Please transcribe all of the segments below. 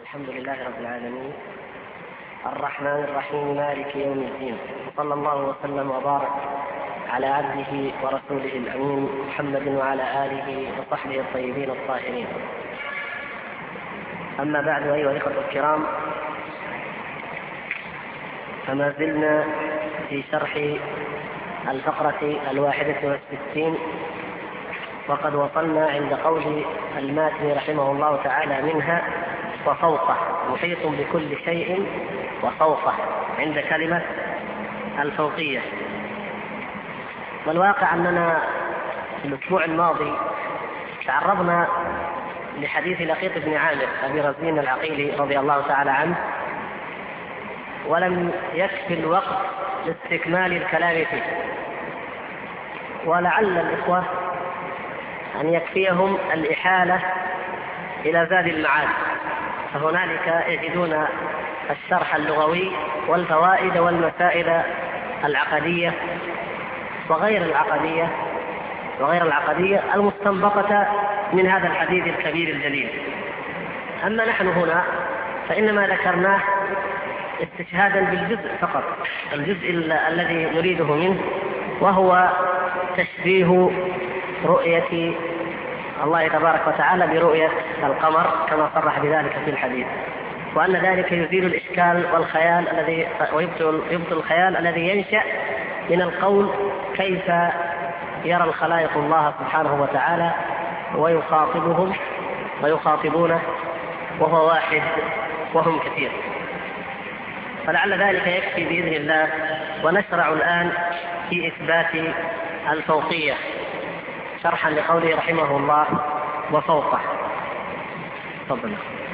الحمد لله رب العالمين الرحمن الرحيم مالك يوم الدين، صلى الله وسلم وبارك على عبده ورسوله الأمين محمد وعلى آله وصحبه الطيبين الطاهرين. أما بعد، أيها الإخوة الكرام، فما زلنا في شرح الفقرة 61، وقد وصلنا عند قول الماتن رحمه الله تعالى منها وفوقه، محيط بكل شيء وفوقه، عند كلمة الفوقية. والواقع أننا في الأسبوع الماضي تعرضنا لحديث لقيط بن عامر أبي رزين العقيلي رضي الله تعالى عنه، ولم يكفي الوقت لاستكمال الكلام فيه، ولعل الإخوة أن يكفيهم الإحالة إلى زاد المعاد، فهنالك يجدون الشرح اللغوي والفوائد والمسائل العقدية وغير العقدية المستنبطة من هذا الحديث الكبير الجليل. أما نحن هنا فإنما ذكرناه استشهادا بالجزء فقط، الجزء الذي نريده منه، وهو تشبيه رؤية الله تبارك وتعالى برؤية القمر كما صرح بذلك في الحديث، وأن ذلك يزيل الإشكال والخيال ويبطل الخيال الذي ينشأ من القول كيف يرى الخلائق الله سبحانه وتعالى ويخاطبونه وهو واحد وهم كثير. فلعل ذلك يكفي بإذن الله، ونشرع الآن في إثبات الفوقية شرحا لقوله رحمه الله وفوقه. تفضل.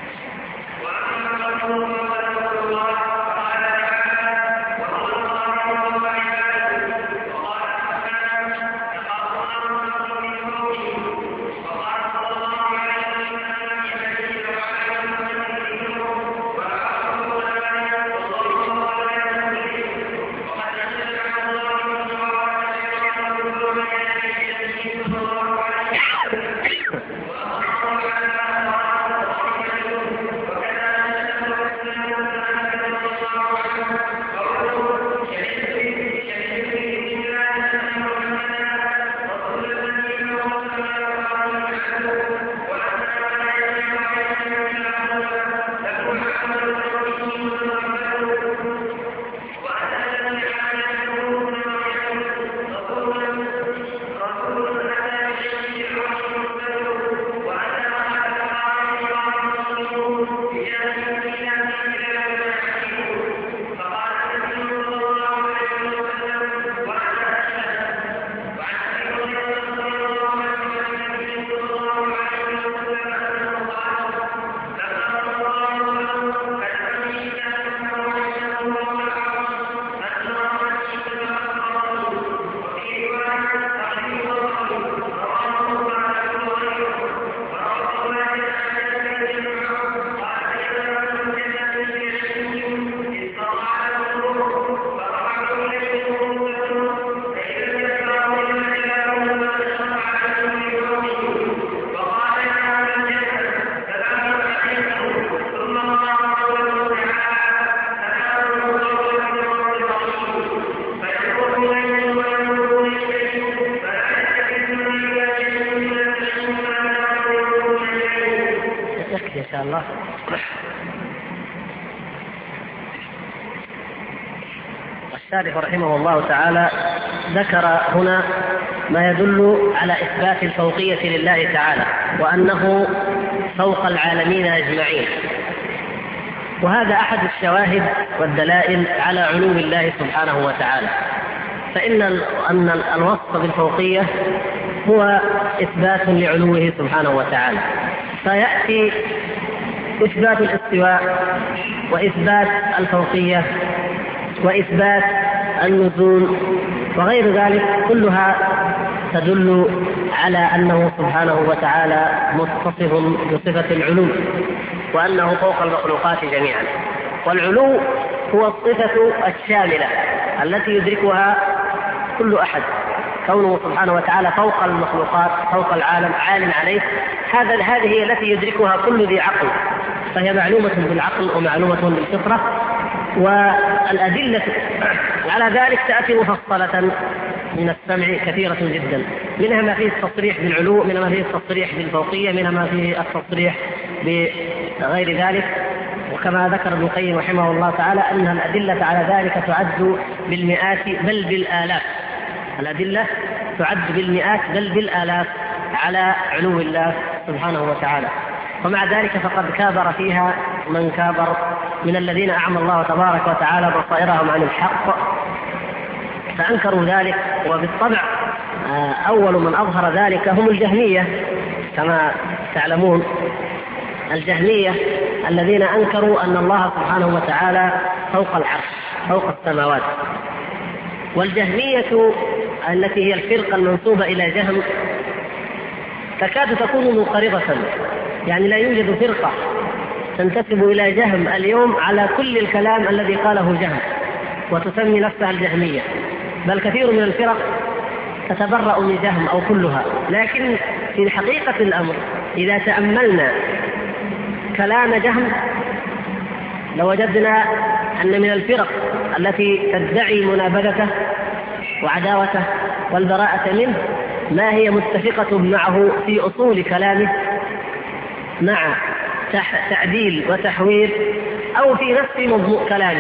الشارح رحمه الله تعالى ذكر هنا ما يدل على إثبات الفوقية لله تعالى، وأنه فوق العالمين أجمعين، وهذا أحد الشواهد والدلائل على علو الله سبحانه وتعالى. فإن الوصف بالفوقية هو إثبات لعلوه سبحانه وتعالى، فيأتي إثبات الاستواء وإثبات الفوقية وإثبات النزول وغير ذلك، كلها تدل على أنه سبحانه وتعالى متصف بصفة العلو، وأنه فوق المخلوقات جميعا. والعلو هو الصفة الشاملة التي يدركها كل أحد، كونه سبحانه وتعالى فوق المخلوقات، فوق العالم، عال عليه. هذه هي التي يدركها كل ذي عقل، فهي معلومة بالعقل ومعلومة بالفطرة، والأدلة على ذلك تأتي مفصلة من السمع كثيرة جدا، منها ما فيه التصريح بالعلو، منها ما فيه التصريح بالفوقية، منها ما فيه التصريح بغير ذلك. وكما ذكر ابن القيم رحمه الله تعالى أن الأدلة على ذلك تعد بالمئات بل بالآلاف، الأدلة تعد بالمئات بل بالآلاف على علو الله سبحانه وتعالى. ومع ذلك فقد كابر فيها من كابر من الذين أعمى الله تبارك وتعالى بصائرهم عن الحق فأنكروا ذلك. وبالطبع أول من أظهر ذلك هم الجهمية كما تعلمون، الجهمية الذين أنكروا أن الله سبحانه وتعالى فوق العرش فوق السماوات. والجهمية التي هي الفرقة المنسوبة إلى جهم تكاد تكون منقرضة، يعني لا يوجد فرقة تنتسب إلى جهم اليوم على كل الكلام الذي قاله جهم وتسمي نفسها الجهمية، بل كثير من الفرق تتبرأ من جهم أو كلها. لكن في حقيقة الأمر إذا تأملنا كلام جهم لوجدنا أن من الفرق التي تدعي منابذته وعداوته والبراءة منه ما هي متفقة معه في أصول كلامه مع تعديل وتحويل أو في نفس مضمون كلامه.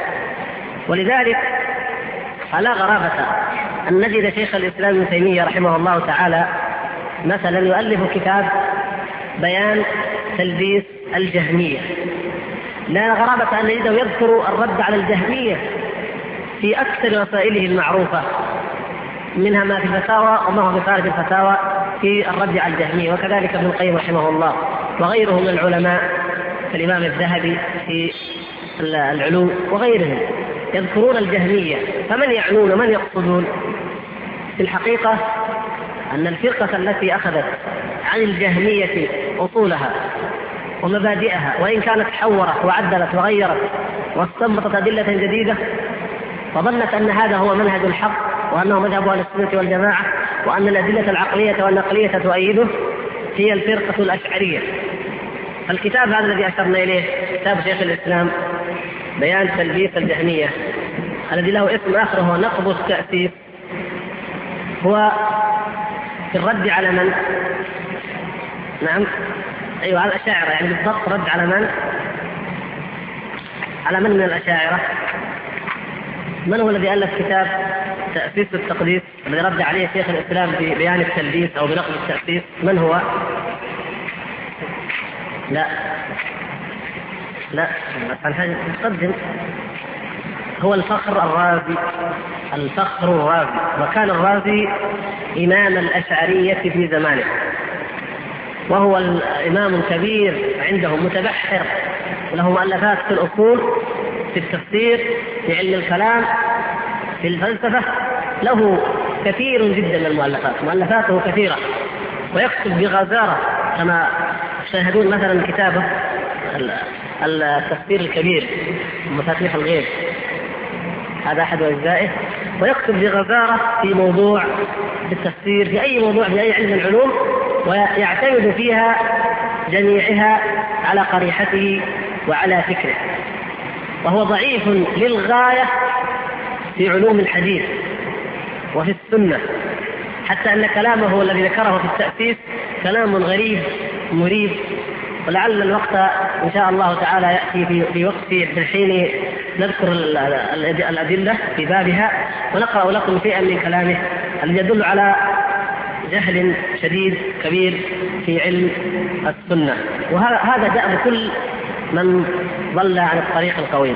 ولذلك فلا غرابة أن نجد شيخ الإسلام ابن تيمية رحمه الله تعالى مثلا يؤلف كتاب بيان تلبيس الجهمية. لا غرابة أن نجده يذكر الرد على الجهمية في أكثر وسائله المعروفة، منها ما في الفتاوى وما هو بخارج الفتاوى في الرد على الجهمية، وكذلك ابن القيم رحمه الله وغيره من العلماء كالإمام الذهبي في العلوم وغيرهم يذكرون الجهمية. فمن يعنون من يقصدون؟ في الحقيقة أن الفرقة التي أخذت عن الجهمية أصولها ومبادئها وإن كانت حورت وعدلت وغيرت واستنبطت أدلة جديدة وظنت أن هذا هو منهج الحق وأنه مذهب أهل السنة والجماعة وأن الأدلة العقلية والنقلية تؤيده، هي الفرقة الأشعرية. الكتاب هذا الذي أشرنا إليه كتاب شيخ الإسلام بيان تلبيس الجهمية الذي له اسم آخر هو نقض التأسيس، هو في الرد على من؟ نعم أيوة على الأشاعرة، يعني بالضبط رد على من؟ على من الأشاعرة؟ من هو الذي ألف كتاب تأسيس التقديس الذي رد عليه شيخ الإسلام ببيان التلبيس أو بنقض التأسيس؟ من هو؟ لا الحاجة تقدم هو الفخر الرازي. الفخر الرازي، وكان الرازي إمام الأشعرية في زمانه، وهو الإمام الكبير عندهم متبحر، له مؤلفات في الأصول في التفسير في علم الكلام في الفلسفة، له كثير جدا من المؤلفات، مؤلفاته كثيرة ويكتب بغزارة كما تشاهدون مثلا كتابه التفسير الكبير مفاتيح الغيب، هذا أحد أجزائه، ويكتب بغزارة في موضوع التفسير في أي موضوع في أي علم من العلوم، ويعتمد فيها جميعها على قريحته وعلى فكره، وهو ضعيف للغاية في علوم الحديث وفي السنة، حتى أن كلامه الذي ذكره في التأسيس كلام غريب مريب. ولعل الوقت إن شاء الله تعالى يأتي في وقت في حين نذكر الأدلة في بابها ونقرأ لكم شيئا من كلامه الذي يدل على جهل شديد كبير في علم السنة، وهذا دأب كل من ضل عن الطريق القويم.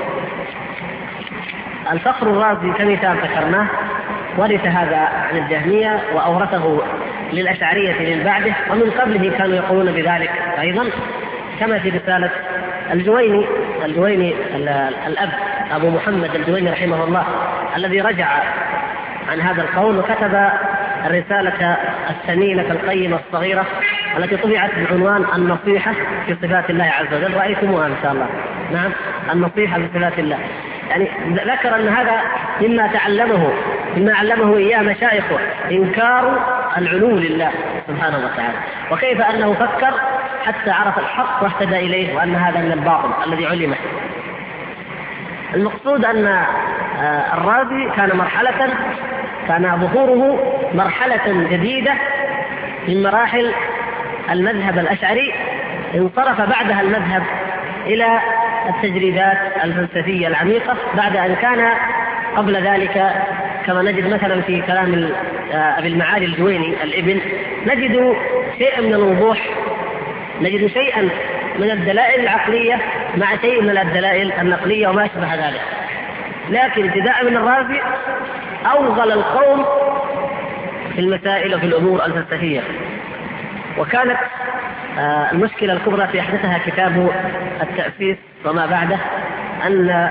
الفخر الرازي كمثال ذكرناه ورث هذا عن الجهمية وأورثه للأشعرية من بعده، ومن قبله كانوا يقولون بذلك أيضا، كما في رسالة الجويني الأب أبو محمد الجويني رحمه الله الذي رجع عن هذا القول وكتب الرسالة الثمينة القيمة الصغيرة التي طبعت بعنوان النصيحة في صفات الله عز وجل، رأيتموها إن شاء الله. نعم، النصيحة في صفات الله، يعني ذكر أن هذا مما علمه إياه مشايخه إنكار العلو لله سبحانه وتعالى، وكيف أنه فكر حتى عرف الحق واهتدى إليه وأن هذا من الباطل الذي علمه. المقصود أن الرازي كان ظهوره مرحلة جديدة من مراحل المذهب الأشعري، انصرف بعدها المذهب إلى التجريدات الفلسفية العميقة، بعد أن كان قبل ذلك كما نجد مثلا في كلام أبي المعالي الجويني الابن نجد شيئا من الوضوح، نجد شيئا من الدلائل العقلية مع شيء من الدلائل النقلية وما أشبه ذلك. لكن ابتداء من الرازي أوغل القوم في المسائل وفي الأمور الفلسفية، وكانت المشكلة الكبرى في أحدثها كتاب التأسيس وما بعده أن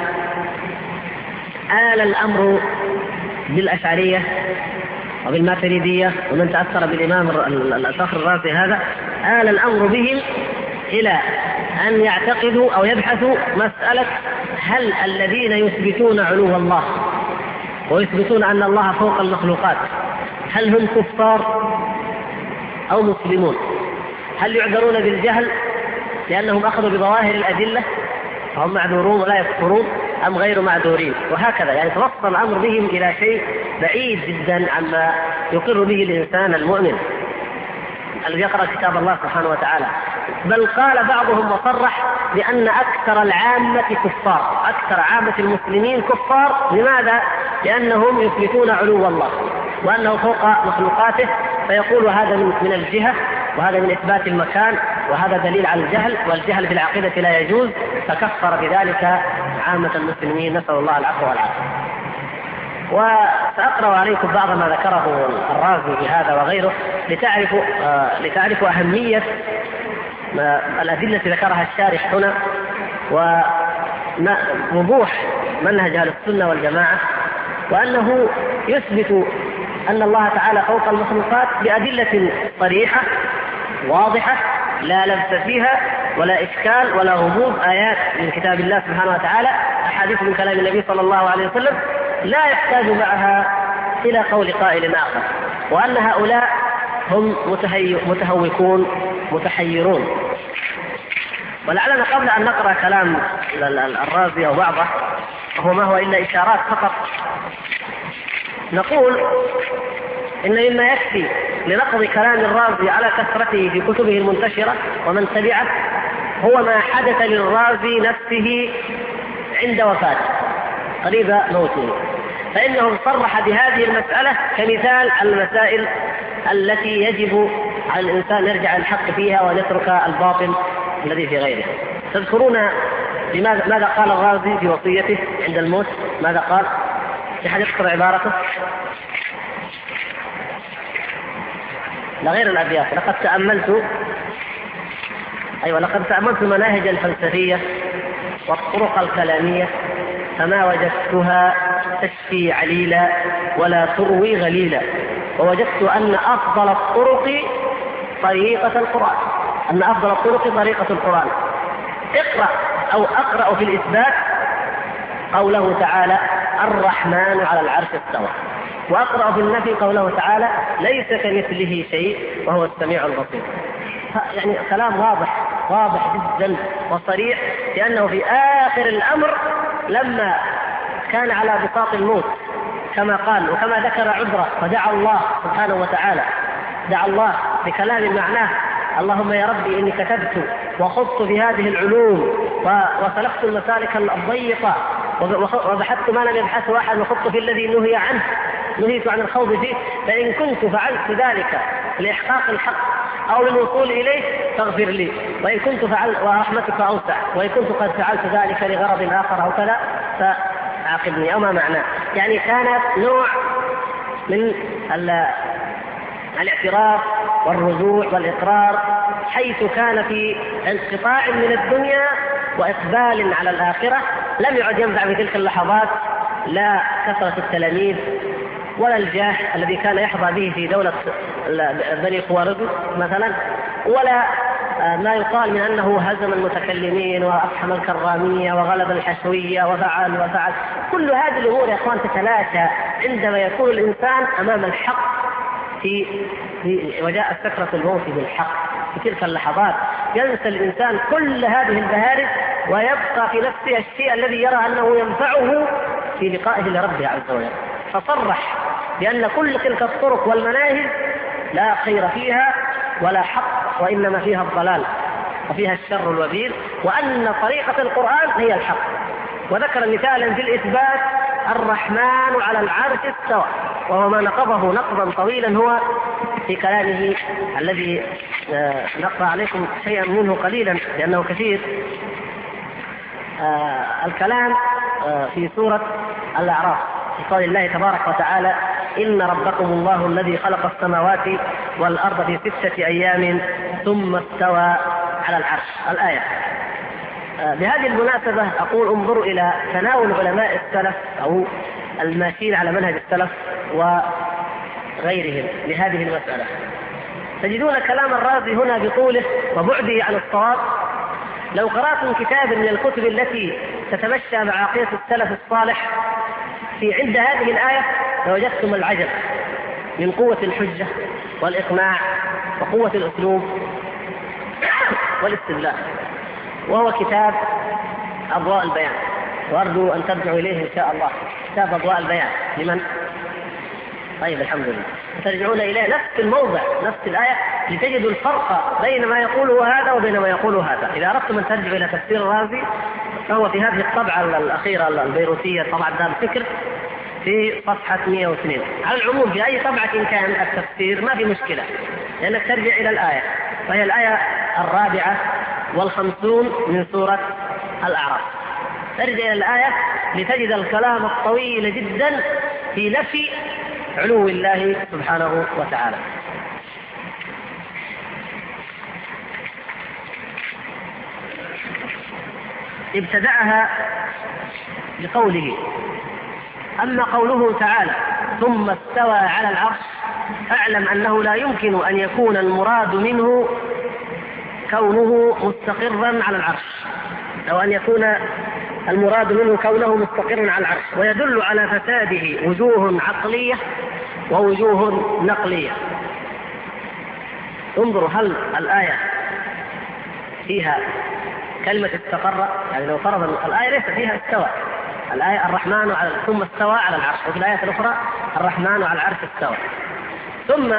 آل الأمر بالأشعرية وبالماتريدية ومن تأثر بالإمام الفخر الرازي هذا، آل الأمر بهم إلى أن يعتقدوا أو يبحثوا مسألة هل الذين يثبتون علو الله ويثبتون أن الله فوق المخلوقات هل هم كفار أو مسلمون؟ هل يعذرون بالجهل لأنهم أخذوا بظواهر الأدلة فهم معذورون ولا يكفرون أم غير معذورين؟ وهكذا يعني توصل الأمر بهم إلى شيء بعيد جدا عما يقر به الإنسان المؤمن الذي يقرأ كتاب الله سبحانه وتعالى. بل قال بعضهم وصرح بأن أكثر العامة كفار، أكثر عامة المسلمين كفار. لماذا؟ لأنهم يثبتون علو الله وأنه فوق مخلوقاته، فيقول هذا من الجهة وهذا من إثبات المكان وهذا دليل على الجهل، والجهل في العقيدة لا يجوز، فكفر بذلك عامة المسلمين، نسأل الله العفو والعافية. وسأقرأ عليكم بعض ما ذكره الرازي في هذا وغيره لتعرفوا أهمية الأدلة التي ذكرها الشارح هنا ووضوح منهج أهل السنة والجماعة، وأنه يثبت أن الله تعالى فوق المخلوقات بأدلة صريحة واضحة لا لبس فيها ولا إشكال ولا غموض، آيات من كتاب الله سبحانه وتعالى، أحاديث من كلام النبي صلى الله عليه وسلم لا يحتاج معها إلى قول قائل آخر، وأن هؤلاء هم متهوكون متحيرون. ولعلنا قبل أن نقرأ كلام الرازي أو بعضه وهو ما هو إلا إشارات فقط نقول إن مما يكفي لنقض كلام الرازي على كثرته في كتبه المنتشرة ومن تبعه هو ما حدث للرازي نفسه عند وفاته قريب موته، فإنه صرح بهذه المسألة كمثال المسائل التي يجب على الإنسان يرجع الحق فيها ويترك الباطل الذي في غيره. تذكرون ماذا قال الرازي في وصيته عند الموت؟ ماذا قال؟ في حد يذكر عبارته؟ لغير الأبيات. لقد تأملت المناهج الفلسفية والطرق الكلامية فما وجدتها تشفي عليلا ولا تروي غليلا، ووجدت أن أفضل الطرق طريقة القرآن. أقرأ في الإثبات قوله تعالى الرحمن على العرش استوى، وأقرأ في النفي قوله تعالى ليس كمثله شيء وهو السميع البصير. يعني كلام واضح جدا وصريح، لأنه في آخر الأمر لما كان على بساط الموت كما قال وكما ذكر عذره فدعا الله سبحانه وتعالى، دعا الله بكلام معناه اللهم يا ربي إني كتبت وخضت في هذه العلوم وسلكت المسالك الضيقة وبحثت ما لم يبحثه أحد وخضت في الذي نهيت عن الخوض فيه، فإن كنت فعلت ذلك لإحقاق الحق أو للوصول إليه فاغفر لي، وإن كنت فعلت ورحمتك أوسع، وإن كنت قد فعلت ذلك لغرض آخر أو كذا فعاقبني أو ما معناه. يعني كانت نوع من الاعتراف والرجوع والإقرار، حيث كان في انقطاع من الدنيا وإقبال على الآخرة. لم يعد ينفع في تلك اللحظات لا كثرة التلاميذ ولا الجاه الذي كان يحظى به في دولة بني خوارزم مثلا، ولا ما يقال من أنه هزم المتكلمين وأفحم الكرامية وغلب الحشوية وفعل. كل هذه الأمور يا أخوان تتلاشى عندما يكون الإنسان أمام الحق وجاء سكرة الموت بالحق في تلك اللحظات، ينسى الإنسان كل هذه البهارج ويبقى في نفسه الشيء الذي يرى أنه ينفعه في لقائه لربه عز وجل. فصرح بأن كل تلك الطرق والمناهج لا خير فيها ولا حق، وإنما فيها الضلال وفيها الشر الوبيل، وأن طريقة القرآن هي الحق. وذكر مثالا في الإثبات: الرحمن على العرش استوى، وهو ما نقضه نقضا طويلا هو في كلامه الذي نقرأ عليكم شيئا منه قليلا لأنه كثير. الكلام في سورة الأعراف في قول الله تبارك وتعالى: إن ربكم الله الذي خلق السماوات والأرض في 6 أيام ثم استوى على العرش. الآية. بهذه المناسبة أقول انظروا إلى تناول علماء السلف أو الماشيين على منهج السلف وغيرهم لهذه المسألة. تجدون كلام الرازي هنا بطوله وبعده عن الصواب. لو قرأتم كتاب من الكتب التي تتمشى مع عقيدة السلف الصالح في عند هذه الآية لوجدتم العجب من قوة الحجة والإقناع وقوة الأسلوب والاستدلال، وهو كتاب أضواء البيان، وأرجو أن ترجعوا إليه إن شاء الله. كتاب أضواء البيان لمن؟ طيب الحمد لله. ترجعون إليه نفس الموضع نفس الآية لتجدوا الفرق بين ما يقوله هذا وبين ما يقوله هذا. إذا أردتم أن ترجعوا إلى تفسير الرازي فهو في هذه الطبعة الأخيرة البيروتية، طبعة دار الفكر، في صفحة 102. على العموم في أي طبعة كان التفسير ما في مشكلة، لأنك ترجع إلى الآية، وهي الآية 54 من سورة الأعراف. ترجع إلى الآية لتجد الكلام الطويل جدا في نفي علو الله سبحانه وتعالى. ابتدأها بقوله: أما قوله تعالى ثم استوى على العرش فاعلم أنه لا يمكن أن يكون المراد منه كونه مستقرا على العرش، أو أن يكون المراد منه كونه مستقرا على العرش، ويدل على فساده وجوه عقلية ووجوه نقلية. انظروا، هل الآية فيها كلمة استقر؟ يعني لو فرض الآية ليس فيها استوى، الآية الرحمن على ثم استوى على العرش، وفي الآية الأخرى الرحمن على العرش استوى. ثم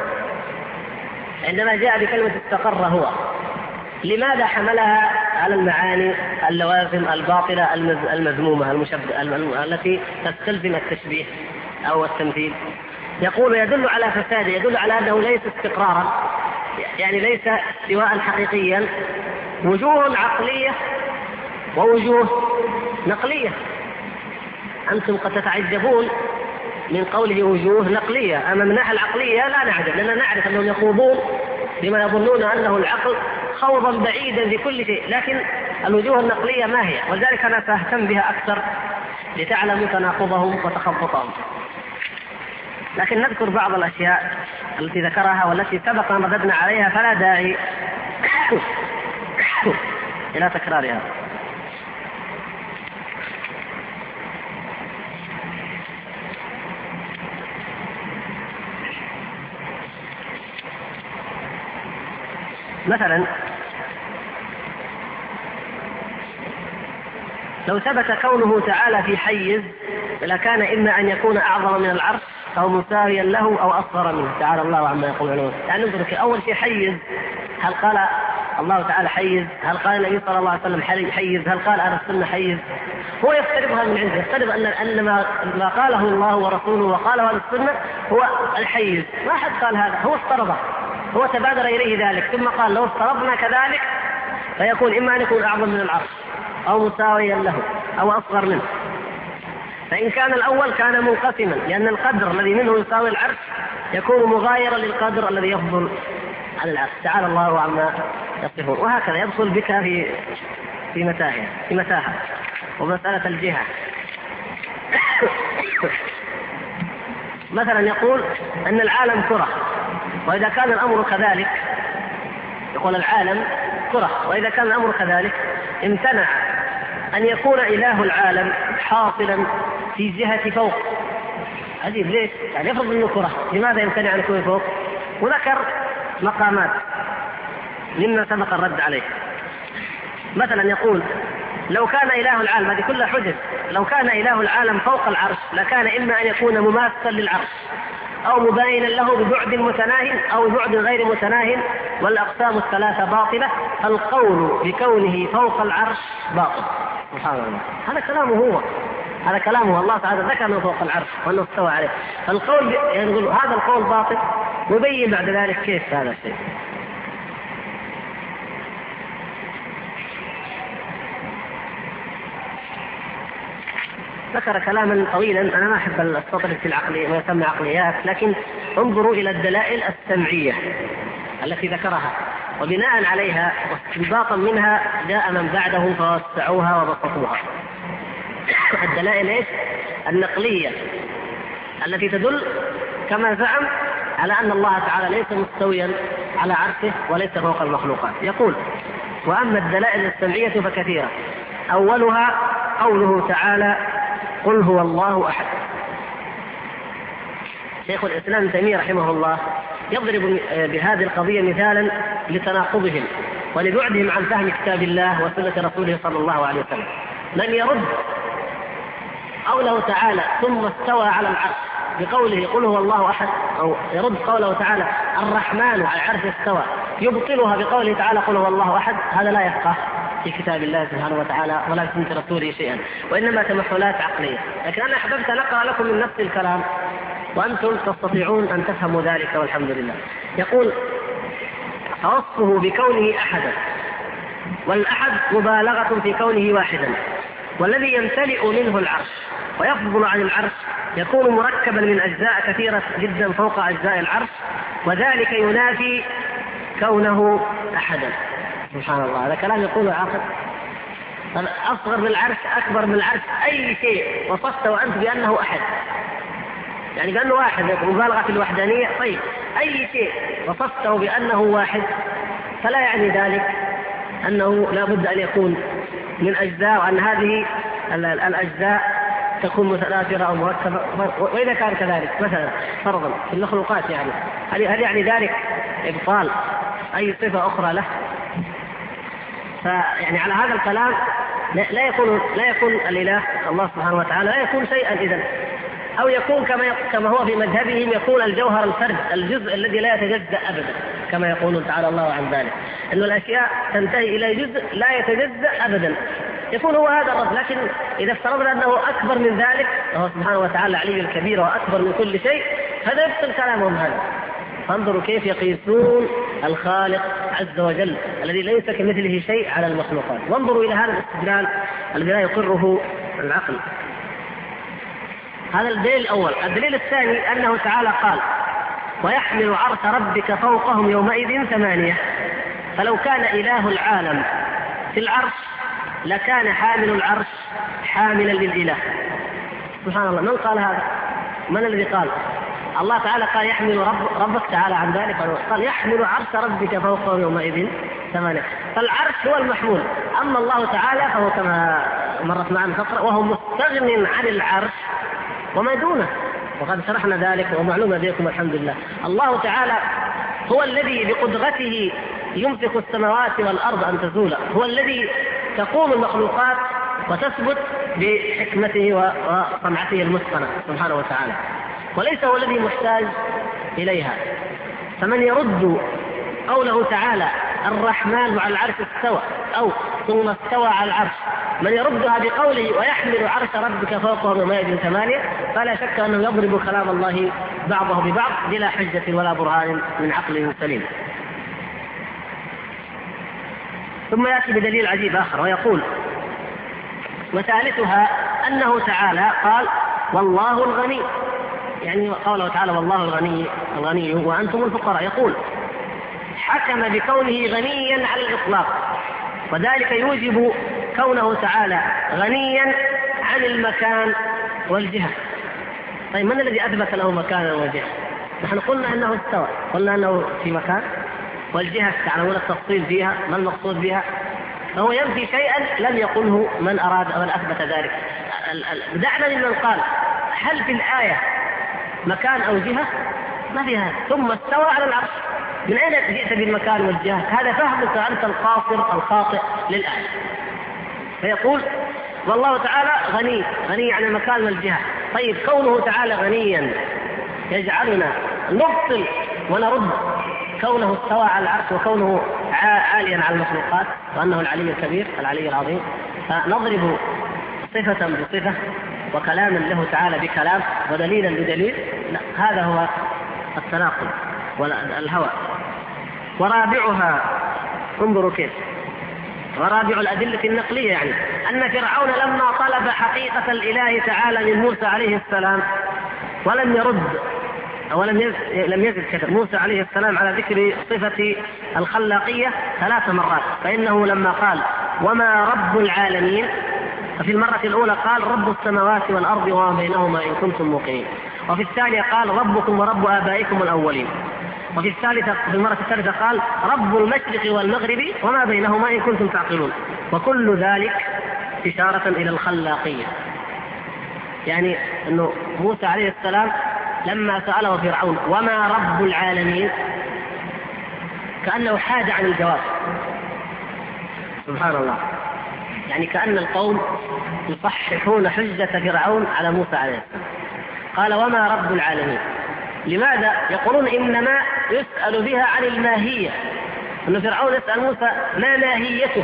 عندما جاء بكلمة استقر هو لماذا حملها على المعاني اللوازم الباطلة المذمومة التي تستلزم التشبيه أو التمثيل؟ يقول يدل على فساده، يدل على أنه ليس استقرارا، يعني ليس استواء حقيقيا، وجوه عقلية ووجوه نقلية. أنتم قد تتعجبون من قوله وجوه نقلية، أما من الناحية العقلية لا نعجب، لأننا نعرف أنهم يخوضون بما يظنون أنه العقل خوضا بعيدا بكل شيء، لكن الوجوه النقلية ما هي؟ ولذلك أنا سأهتم بها أكثر لتعلموا تناقضهم وتخبطهم. لكن نذكر بعض الأشياء التي ذكرها والتي سبق أن رددنا عليها، فلا داعي إلى تكرارها. مثلا لو ثبت كونه تعالى في حيز لكان إما أن يكون أعظم من العرش أو مساويا له أو أصغر منه، تعالى الله عما يقولون. يعني ننظر أول شيء حيز، هل قال الله تعالى حيز؟ هل قال النبي صلى الله عليه وسلم حيز؟ هل قال أهل السنة حيز؟ هو يفترضها من عنده، يفترض أن ما قاله الله ورسوله وقاله أهل السنة هو الحيز. ما حد قال هذا، هو افترضه، هو تبادر إليه ذلك، ثم قال لو افترضنا كذلك فيكون إما أن يكون أعظم من العرش أو مساويا له أو أصغر منه. فإن كان الأول كان منقسما، لأن القدر الذي منه يساوي العرش يكون مغايرا للقدر الذي يفضل على العرش، تعالى الله عما يصفون. وهكذا يدخل بك في متاهة ومسألة الجهة. مثلا يقول أن العالم كرة، وإذا كان الأمر كذلك، يقول العالم كرة، وإذا كان الأمر كذلك امتنع أن يكون إله العالم حاصلا في جهة فوق. عجيب، ليش؟ يعني يفرض أنه كرة، لماذا يمتنع أن يكون فوق؟ وذكر مقامات. مما سبق الرد عليه. مثلا يقول لو كان إله العالم، هذه كلها حجج، لو كان إله العالم فوق العرش لكان إما أن يكون مماثلا للعرش أو مباينا له ببعد متناه أو ببعد غير متناه، والأقسام الثلاثة باطلة، فالقول بكونه فوق العرش باطل. سبحان الله، هذا كلامه هو، هذا كلامه الله تعالى ذكر أنه فوق العرش وأنه استوى عليه، فالقول يقول هذا القول باطل، ويبين بعد ذلك كيف هذا الشيء. ذكر كلاما طويلا، أنا ما أحب السطر في العقل ما يسمى عقليات، لكن انظروا إلى الدلائل السمعية التي ذكرها، وبناء عليها واستنباطا منها جاء من بعده فوسعوها وبسطوها. الدلائل ايش؟ النقلية التي تدل كما زعم على أن الله تعالى ليس مستويا على عرشه وليس فوق المخلوقات. يقول: وأما الدلائل السمعية فكثيرة، أولها قوله تعالى: قل هو الله أحد. شيخ الإسلام ابن تيمية رحمه الله يضرب بهذه القضية مثالا لتناقضهم ولبعدهم عن فهم كتاب الله وسنة رسوله صلى الله عليه وسلم. من يرد قوله تعالى ثم استوى على العرش بقوله قل هو الله أحد، أو يرد قوله تعالى الرحمن على العرش استوى يبطلها بقوله تعالى قل هو الله أحد، هذا لا يفقه في كتاب الله سبحانه وتعالى ولا في سنة رسوله شيئا، وإنما تمحلات عقلية. لكن أنا أحببت أن أقرأ لكم من نفس الكلام وأنتم تستطيعون أن تفهموا ذلك والحمد لله. يقول: فوصفه بكونه أحدا، والأحد مبالغة في كونه واحدا، والذي يمتلئ منه العرش ويفضل عن العرش يكون مركبا من أجزاء كثيرة جدا فوق أجزاء العرش، وذلك ينافي كونه أحدا. سبحان الله، هذا كلام يقوله عاقل. أصغر من العرش، أكبر من العرش، أي شيء وصفته وأنت بأنه أحد، يعني بأنه واحد، مبالغة في الوحدانية. طيب أي شيء وصفته بأنه واحد فلا يعني ذلك أنه لا بد أن يكون من أجزاء، وأن هذه الأجزاء تكون متناثرة أو مركبة. وإذا كان كذلك مثلا فرضا في المخلوقات، يعني هل يعني ذلك إبطال أي صفة أخرى له؟ فيعني على هذا الكلام لا يكون الإله الله سبحانه وتعالى لا يكون شيئا إذن، أو يكون كما هو في مذهبهم يكون الجوهر الفرد، الجزء الذي لا يتجزأ أبدا، كما يقولون تعالى الله عن ذلك، أن الأشياء تنتهي إلى جزء لا يتجزأ أبدا، يكون هو هذا الرب. لكن إذا افترضنا أنه أكبر من ذلك، وهو سبحانه وتعالى علي الكبير وأكبر من كل شيء، هذا يبطل كلامهم هذا. فانظروا كيف يقيسون الخالق عز وجل الذي ليس كمثله شيء على المخلوقات. وانظروا إلى هذا الاستدلال الذي لا يقره العقل. هذا الدليل الأول. الدليل الثاني أنه تعالى قال: ويحمل عرش ربك فوقهم يومئذ 8. فلو كان إله العالم في العرش لكان حامل العرش حاملا للإله. سبحان الله، من قال هذا؟ من الذي قال؟ الله تعالى قال يحمل ربك تعالى عن ذلك، قال يحمل عرش ربك فوقهم يومئذ 8. فالعرش هو المحمول، أما الله تعالى فهو كما مرت معنا فترة وهو مستغن عن العرش وما دونه، وقد شرحنا ذلك ومعلومة بكم الحمد لله. الله تعالى هو الذي بقدرته يمسك السماوات والأرض أن تزولا، هو الذي تقوم المخلوقات وتثبت بحكمته وصنعته المتقنة سبحانه وتعالى، وليس هو الذي محتاج إليها. فمن يرد قوله تعالى الرحمن على العرش استوى أو ثم استوى على العرش، من يردها بقوله ويحمل عرش ربك فوقهم يومئذ 8، فلا شك أنه يضرب كلام الله بعضه ببعض بلا حجة ولا برهان من عقل سليم. ثم يأتي بدليل عجيب آخر ويقول: وثالثها أنه تعالى قال والله الغني، يعني قوله تعالى والله الغني وأنتم الفقراء، يقول حكم بكونه غنيا على الإطلاق، وذلك يوجب كونه تعالى غنيا عن المكان والجهة. طيب من الذي أثبت له مكانا وجهة؟ نحن قلنا أنه استوى، قلنا أنه في مكان، والجهة تعلمون التفصيل فيها ما المقصود بها، فهو ينفي شيئا لم يقله من أراد أو من أثبت ذلك. دعنا ممن قال هل في الآية مكان أو جهة؟ ما فيها. ثم استوى على العرش. من أين جئت بالمكان والجهة؟ هذا فهمك أنت القاصر الخاطئ للآية. فيقول والله تعالى غني عن المكان والجهة. طيب كونه تعالى غنيا يجعلنا نبطل ونرد كونه استوى على العرش وكونه عاليا على المخلوقات وأنه العلي الكبير العلي العظيم، فنضرب صفة بصفة وكلاما له تعالى بكلام ودليلا بدليل؟ لا، هذا هو التناقض والهوى. ورابعها، انظروا كيف، ورابع الأدلة النقلية يعني أن فرعون لما طلب حقيقة الإله تعالى من موسى عليه السلام ولم يرد لم يزد كثر موسى عليه السلام على ذكر صفة الخلاقية 3 مرات. فإنه لما قال وما رب العالمين، ففي المرة الأولى قال رب السماوات والأرض وما بينهما إن كنتم موقنين، وفي الثانية قال ربكم ورب آبائكم الأولين، وفي المرة الثالثة قال رب المشرق والمغرب وما بينهما إن كنتم تعقلون. وكل ذلك إشارة إلى الخلاقية. يعني أنه موسى عليه السلام لما سأله فرعون وما رب العالمين كأنه حاد عن الجواب. سبحان الله، يعني كأن القوم يصححون حجة فرعون على موسى عليه السلام. قال وما رب العالمين. لماذا؟ يقولون إنما يسأل بها عن الماهية، أن فرعون يسأل موسى ما ماهيته،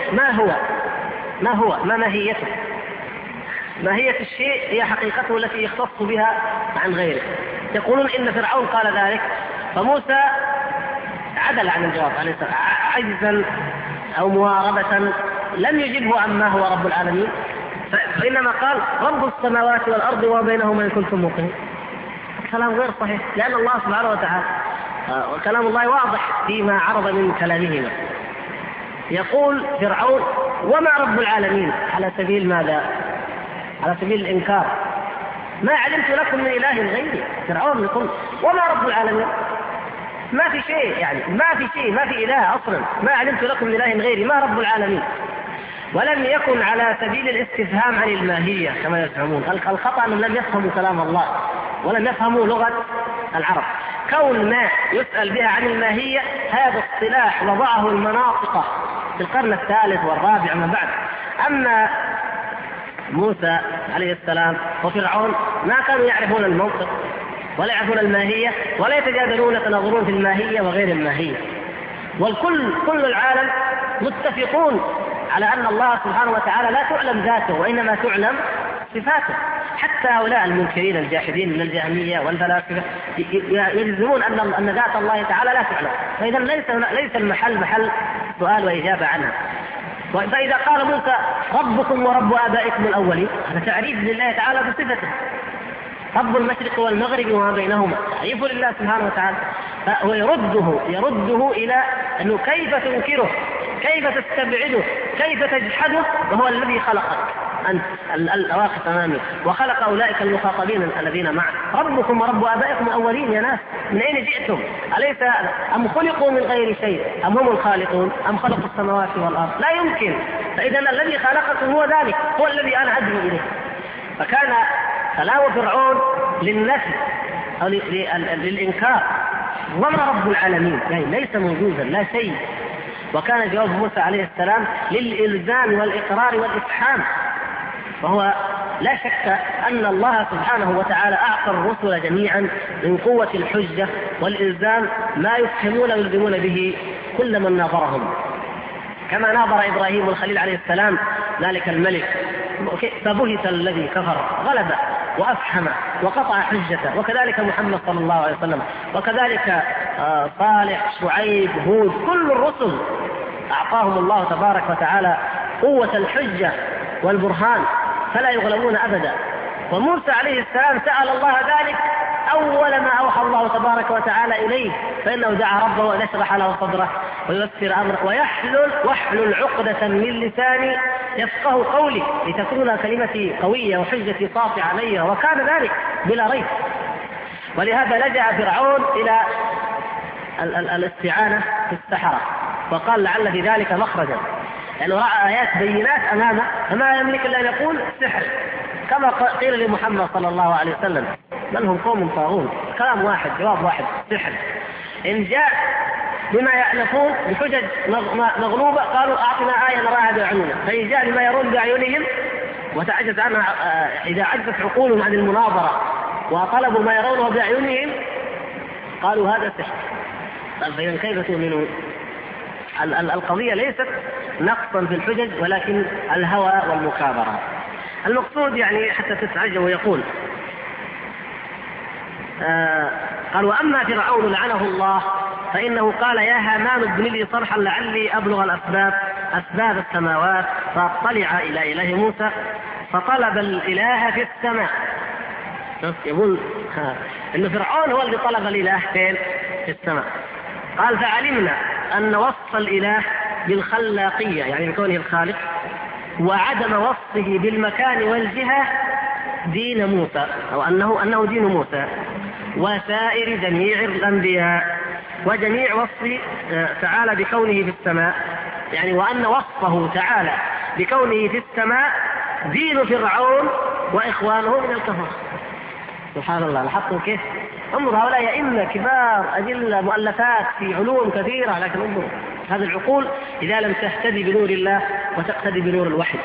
ما ماهيته. ماهية الشيء هي حقيقته التي يختص بها عن غيره. يقولون إن فرعون قال ذلك فموسى عدل عن الجواب عليه السلام عجزا أو مواربة، لم يجبه عما هو رب العالمين، فإنما قال رب السماوات والأرض وما بينهما إن كنتم موقنين. كلام غير صحيح، لأن الله سبحانه وتعالى وكلام الله واضح فيما عرض من كلامهما. يقول فرعون وما رب العالمين على سبيل ماذا؟ على سبيل الإنكار. ما علمت لكم من إله غيري. فرعون يقول وما رب العالمين، ما في شيء، يعني ما في إله أصلا، ما علمت لكم من إله غيري، ما رب العالمين. ولم يكن على سبيل الاستفهام عن الماهية كما يزعمون. الخطأ أنهم لم يفهموا كلام الله ولم يفهموا لغة العرب. كون ما يسأل بها عن الماهية هذا اصطلاح وضعه المناطق في القرن الثالث والرابع من بعد. أما موسى عليه السلام وفرعون ما كانوا يعرفون المنطق ولا يعرفون الماهية ولا يتجادلون يتناظرون في الماهية وغير الماهية. كل العالم متفقون على أن الله سبحانه وتعالى لا تعلم ذاته وإنما تعلم صفاته. حتى هؤلاء المنكرين الجاحدين من الجهمية والفلاسفة يلزمون أن ذات الله تعالى لا تعلم، فإذا ليس المحل محل سؤال وإجابة عنها. فإذا قال موسى ربكم ورب آبائكم الأولين، هذا تعريف لله تعالى بصفته، رب المشرق والمغرب وما بينهما، تعريف لله سبحانه وتعالى. يرده إلى أنه كيف تنكره، كيف تستبعده، كيف تجحده، وهو الذي خلقك أنت الواقف أمامك وخلق أولئك المخاطبين الذين معك. ربكم ورب آبائكم الأولين، يا ناس من أين جئتم؟ أليس أم خلقوا من غير شيء أم هم الخالقون أم خلقوا السماوات والأرض؟ لا يمكن. فإذا الذي خلقكم هو ذلك، هو الذي أنا أدعو إليه. فكان كلام فرعون للنفي أو للإنكار، وما رب العالمين يعني ليس موجودا، لا شيء. وكان جواب موسى عليه السلام للإلزام والإقرار والإفحام. وهو لا شك أن الله سبحانه وتعالى أعطى الرسل جميعا من قوة الحجة والإلزام ما يفهمون ويلزمون به كل من ناظرهم، كما ناظر إبراهيم الخليل عليه السلام ذلك الملك فبهت الذي كفر، غلب وأفحم وقطع حجته. وكذلك محمد صلى الله عليه وسلم، وكذلك صالح، شعيب، هود، كل الرسل أعطاهم الله تبارك وتعالى قوة الحجة والبرهان فلا يغلبون أبدا. وموسى عليه السلام سأل الله ذلك أول ما أوحى الله تبارك وتعالى إليه، فإنه دعا ربه أن يشرح له صدره وييسر أمره واحلل عقدة من لساني يفقه قولي لتكون كلمتي قوية وحجتي ساطعة علي، وكان ذلك بلا ريب. ولهذا لجأ فرعون إلى الاستعانة في السحرة وقال لعل في ذلك مخرجا، لأنه رأى آيات بينات أمامه فما يملك إلا أن يقول سحر، كما قيل لمحمد صلى الله عليه وسلم بل هم قوم طاغون. كلام واحد، جواب واحد، سحر. إن جاء بما يألفون بحجج مغلوبة قالوا أعطنا آية نراها بأعيننا، فإن جاء بما يرون بأعينهم وتعجز عنها، إذا عجزت عقولهم عن المناظرة وطلبوا ما يرونه بأعينهم قالوا هذا سحر. فإذا كيف تؤمنون؟ القضية ليست نقصا في الحجج ولكن الهوى والمكابرة. المقصود يعني حتى تتعجب ويقول قال وأما فرعون لعنه الله فإنه قال يا هامان ابن لي صرحا لعلي أبلغ أسباب السماوات فاطلع إلى إله موسى، فطلب الإله في السماء. يقول إن فرعون هو اللي طلب الإله فين؟ في السماء. قال فعلمنا أن وصف الإله بالخلاقية يعني بكونه الخالق وعدم وصفه بالمكان والجهة دين موسى، أو أنه دين موسى وسائر جميع الأنبياء، وجميع وصف تعالى بكونه في السماء يعني وأن وصفه تعالى بكونه في السماء دين فرعون وإخوانه من الكفر. سبحان الله، لاحظتم كيف؟ انظر هؤلاء أئمة كبار أدلة مؤلفات في علوم كثيرة، لكن انظر هذه العقول إذا لم تهتدي بنور الله وتقتدي بنور الوحي.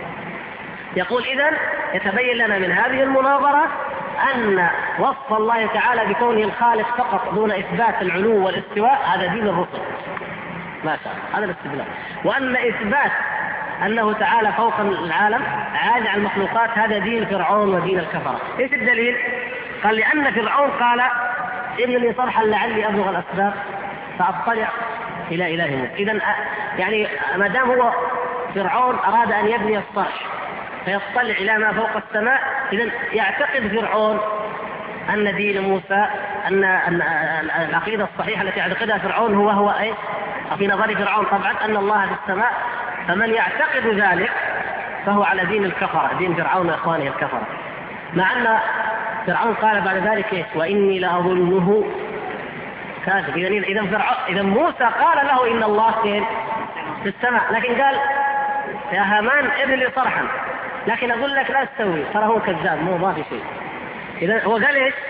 يقول إذن يتبين لنا من هذه المناظرة أن وصف الله تعالى بكونه الخالق فقط دون إثبات العلو والاستواء هذا دين الرسل. ما شاء الله، هذا الاستدلال. وأن إثبات أنه تعالى فوق العالم عالي على المخلوقات هذا دين فرعون ودين الكفرة. إيش الدليل؟ قال لأن فرعون قال إن لي صرحا لعلي أبلغ الأسباب فأطلع إلى إله موسى. إذن يعني ما دام هو فرعون أراد أن يبني الصرح فيطلع إلى ما فوق السماء، إذن يعتقد فرعون أن دين موسى أن العقيدة الصحيحة التي يعتقدها فرعون هو أي في نظر فرعون طبعا أن الله في السماء. فمن يعتقد ذلك فهو على دين الكفرة، دين فرعون وإخوانه الكفرة، مع أن فرعون قال بعد ذلك إيش؟ وإني لأظنه كاذب. إذا موسى قال له إن الله في السماء، لكن قال يا هامان ابن لي صرحا، لكن أقول لك لا تسوي، ترى هو كذاب مو ضافي شيء. إذا هو قال إيش؟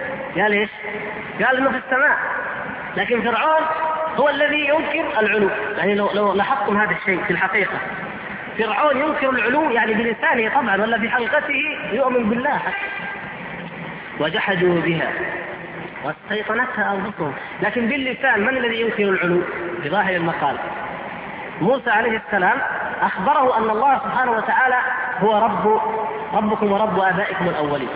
قال إنه في السماء، لكن فرعون هو الذي ينكر العلو. يعني لو لاحظتم هذا الشيء في الحقيقة، فرعون ينكر العلو يعني بلسانه طبعا، ولا في حقيقته يؤمن بالله حتى. وجحدوا بها واستيقنتها أنفسهم، لكن باللسان من الذي ينكر العلو؟ بظاهر المقال. موسى عليه السلام أخبره أن الله سبحانه وتعالى هو ربكم ورب آبائكم الأولين،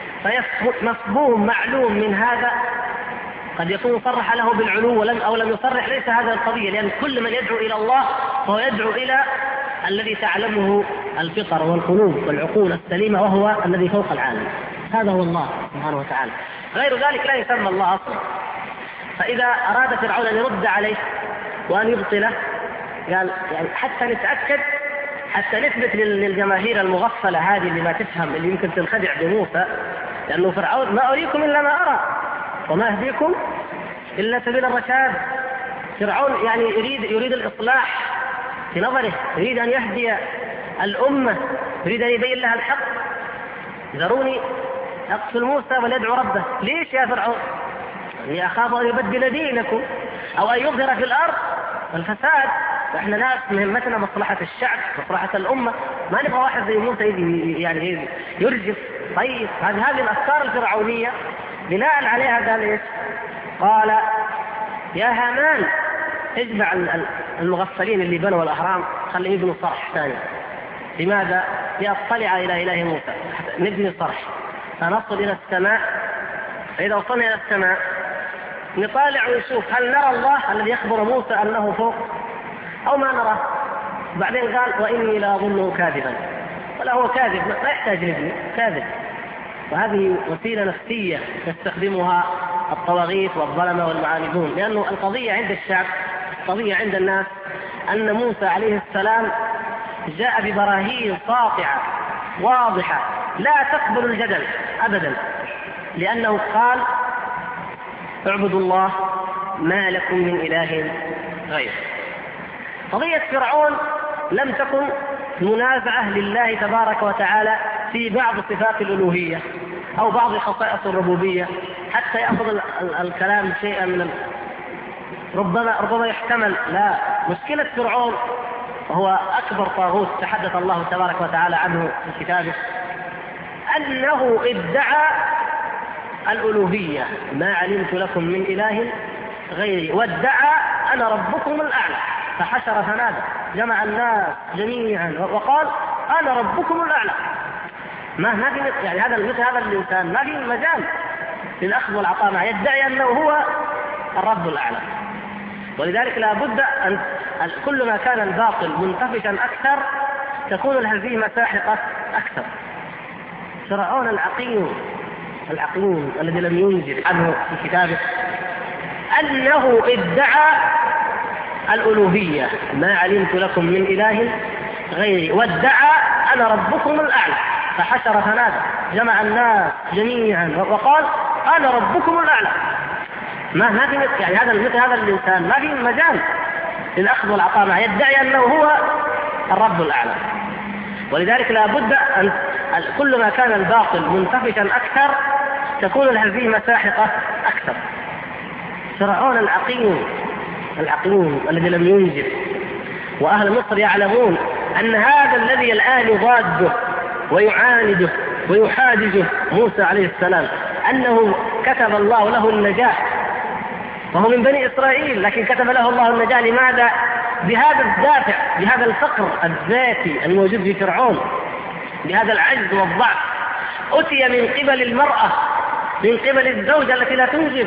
فنصبهم معلوم من هذا. قد يكون صرح له بالعلو أو لم يصرح، ليس هذا القضية، لأن كل من يدعو إلى الله فهو يدعو إلى الذي تعلمه الفطر والقلوب والعقول السليمة، وهو الذي فوق العالم، هذا هو الله سبحانه وتعالى. غير ذلك لا يسمى الله أصلا. فإذا أراد فرعون أن يرد عليه وأن يبطله قال يعني حتى نتأكد، حتى نثبت للجماهير المغفلة هذه اللي ما تفهم، اللي يمكن تنخدع بموسى، لأنه فرعون ما أريكم إلا ما أرى وما أهديكم إلا سبيل الرشاد. فرعون يعني يريد الإصلاح في نظره، يريد أن يهدي الأمة، يريد أن يبين لها الحق. ذروني أقتل موسى وليدعو ربه. ليش يا فرعون؟ يعني أخاف أن يبدل دينكم أو أن يظهر في الأرض الفساد. فإحنا ناس مهمتنا مصلحة الشعب، مصلحة الأمة، ما نبغى واحد زي موسى يعني يرجف. طيب هذه الأفكار الفرعونية بناء عليها قال إيش؟ قال يا هامان اجمع المغفلين اللي بنوا الأهرام خليهم يبنوا صرح ثاني. لماذا؟ لأطلع إلى إله موسى، نبني صرح فنصل إلى السماء. فإذا وصلنا إلى السماء نطالع ونشوف هل نرى الله الذي يخبر موسى أنه فوق أو ما نراه. بعدين قال وإني لا أظنه كاذبا، ولا هو كاذب، ما يحتاج نبني كاذب. وهذه وسيلة نفسية يستخدمها الطواغيت والظلمة والمعاندون، لأنه القضية عند الشعب، القضية عند الناس أن موسى عليه السلام جاء ببراهين ساطعة واضحة لا تقبل الجدل أبدا، لأنه قال اعبدوا الله ما لكم من إله غيره. قضية فرعون لم تكن منازعة لله تبارك وتعالى في بعض صفات الألوهية، أو بعض خصائص الربوبية، حتى يأخذ الكلام شيئا من ربما يحتمل. لا، مشكلة فرعون وهو أكبر طاغوت تحدث الله تبارك وتعالى عنه في كتابه أنه ادعى الألوهية، ما علمت لكم من إله غيري، وادعى أنا ربكم الأعلى، فحشر فنادى، جمع الناس جميعا وقال أنا ربكم الأعلى. ما في يعني هذا الإنسان ما في مجال للأخذ والعطاء معه، يدعي أنه هو الرب الأعلى. ولذلك لا بد أن كل ما كان الباطل منتفشا أكثر تكون الهزيمة ساحقة أكثر. فرعون العقيم الذي لم ينزل عنه في كتابه أنه ادعى الألوهية، ما علمت لكم من إله غيري، وادعى أنا ربكم الأعلى، فحشر فنادى، جمع الناس جميعا وقال أنا ربكم الأعلى. ما في يعني هذا الإنسان ما في مجال للأخذ والعطاء معه، يدعي أنه هو الرب الأعلى. ولذلك لا بد أن كل ما كان الباطل منتفشا أكثر تكون الهزيمة ساحقة أكثر. فرعون العقيم الذي لم ينزل، وأهل مصر يعلمون أن هذا الذي الآن يضاده ويعانده ويحاججه موسى عليه السلام أنه كتب الله له النجاح، وهو من بني إسرائيل، لكن كتب له الله النجاة. لماذا؟ بهذا الدافع، بهذا الفقر الذاتي الموجود في فرعون، بهذا العجز والضعف. أتي من قبل المرأة، من قبل الزوجة التي لا تنجب.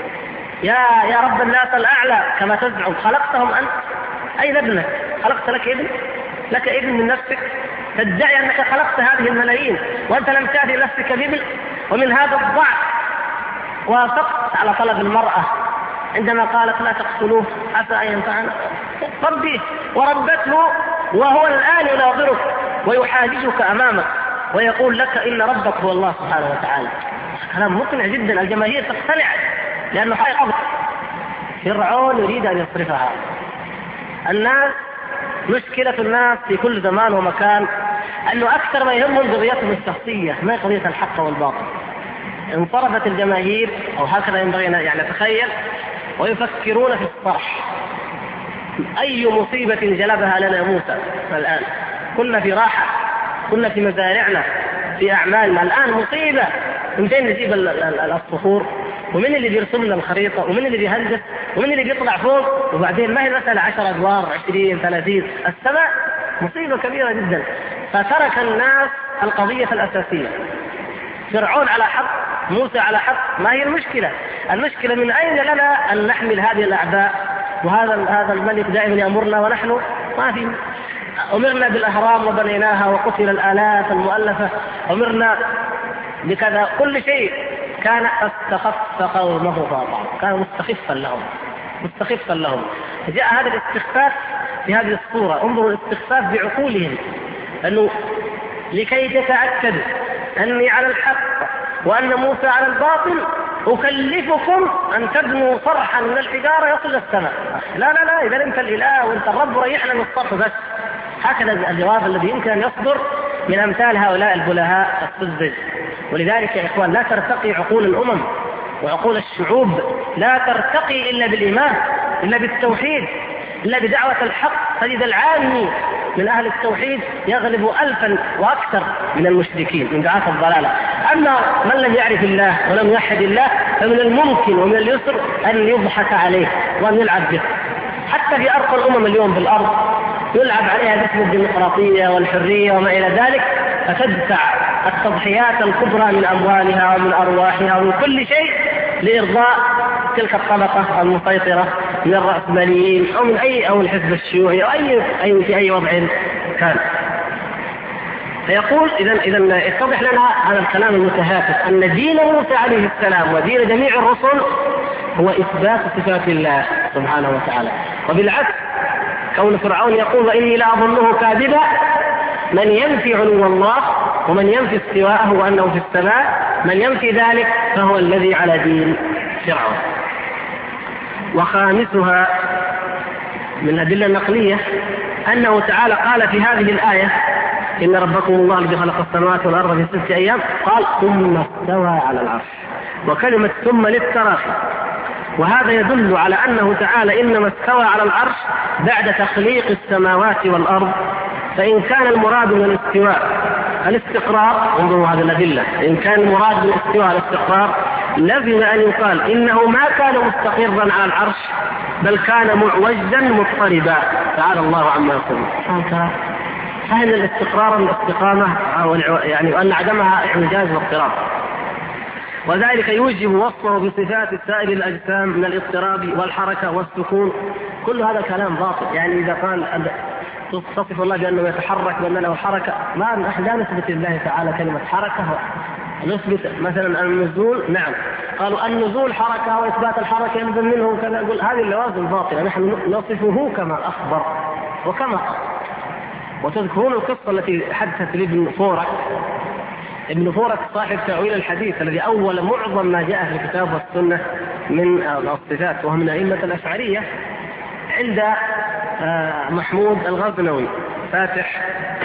يا رب الناس الأعلى كما تزعم، خلقتهم أنت، أين ابنك؟ خلقت لك ابن من نفسك، تدعي أنك خلقت هذه الملايين وأنت لم تأتي نفسك بابن. ومن هذا الضعف وافقت على طلب المرأة عندما قالت لا تقتلوه عسى أن ينفعنا، ربي وربته، وهو الآن يناظرك ويحاججك أمامك ويقول لك إن ربك هو الله سبحانه وتعالى. كلام مقنع جدا، الجماهير تقتنع لأنه حقيقة. فرعون يريد أن يصرفها. الناس، مشكلة الناس في كل زمان ومكان أنه أكثر ما يهمهم قضيتهم الشخصية، ما قضية الحق والباطل. انصرفت الجماهير، أو هكذا ينبغي يعني نتخيل، ويفكرون في الصرح. أي مصيبة جلبها لنا موسى الآن؟ كنا في راحة، كنا في مزارعنا، في أعمالنا، الآن مصيبة. من فين نجيب الصخور؟ ومن اللي بيرسم لنا الخريطة؟ ومن اللي بيهندس؟ ومن اللي بيطلع فوق؟ وبعدين ما هي مسألة 10 أدوار 20 30، السماء مصيبة كبيرة جدا. فترك الناس القضية الأساسية. فرعون على حق، موسى على حق، ما هي المشكلة؟ المشكلة من أين لنا أن نحمل هذه الأعباء؟ وهذا الملك دائما يأمرنا ونحن ما في. أمرنا بالأهرام وبنيناها وقتل الآلاف المؤلفة، أمرنا بكذا، كل شيء كان استخف قومه فأطاعوا، كان مستخفا لهم. جاء هذا الاستخفاف في هذه الصورة. انظروا الاستخفاف بعقولهم، أنه لكي تتأكدوا أني على الحق وأن موسى على الباطل أكلفكم أن تبنوا صرحا من الحجارة يصل السماء. لا، إذا أنت الإله وأنت الرب ريحنا من الصرح بس. هكذا الجواب الذي يمكن أن يصدر من أمثال هؤلاء البلهاء السذج. ولذلك يا إخوان لا ترتقي عقول الأمم وعقول الشعوب، لا ترتقي إلا بالإيمان، إلا بالتوحيد، إلا بدعوة الحق. تجد العامي من أهل التوحيد يغلب 1000 وأكثر من المشركين من دعاة الضلالة. أما من لم يعرف الله ولم يوحد الله فمن الممكن ومن اليسر أن يضحك عليه وأن يلعب به. حتى في أرقى الأمم اليوم في الأرض يلعب عليها باسم الديمقراطية والحرية وما إلى ذلك، فتدفع التضحيات الكبرى من أموالها ومن أرواحها ومن كل شيء لإرضاء تلك الطبقة المسيطرة من الرأسماليين أو من أو الحزب الشيوعي أو في أي وضع كان. فيقول إذا اتضح لنا هذا الكلام المتهافت أن دين موسى عليه السلام ودين جميع الرسل هو إثبات صفات الله سبحانه وتعالى. وبالعكس كون فرعون يقول إني لا أظنه كاذبا، من ينفي علو الله ومن ينفي استواءه وأنه في السماء، من ينفي ذلك فهو الذي على دين فرعون. وخامسها من الأدلة النقلية أنه تعالى قال في هذه الآية إن ربكم الله الذي خلق السماوات والأرض في 6 أيام، قال ثم استوى على العرش، وكلمة ثم للتراخي. وهذا يدل على أنه تعالى إنما استوى على العرش بعد تخليق السماوات والأرض. فإن كان المراد من الاستواء الاستقرار، انظروا هذه الأدلة، إن كان المراد من الاستواء الاستقرار لازم أن يقال إنه ما كان مستقرا على العرش بل كان معوجا مضطربا، تعالى الله عما يقول. فإن الاستقرار من الاستقامة يعني وأن عدمها اعوجاج واضطراب، وذلك يوجب وصفه بصفات سائر الأجسام من الاضطراب والحركة والسكون. كل هذا كلام باطل. يعني إذا قال تصف الله بأنه يتحرك بأن له حركة، ما نحن لا نثبت لله تعالى كلمة حركة، نثبت مثلا النزول. نعم قالوا النزول حركة وإثبات الحركة يلزم منه كذا، نقول هذه اللوازم باطلة، نحن نصفه كما أخبر وكما قال. وتذكرون القصة التي حدثت لابن فورك. ابن فورك صاحب تأويل الحديث الذي أول معظم ما جاء في الكتاب والسنة من الصفات، وهو من أئمة الأشعرية، عند محمود الغزنوي فاتح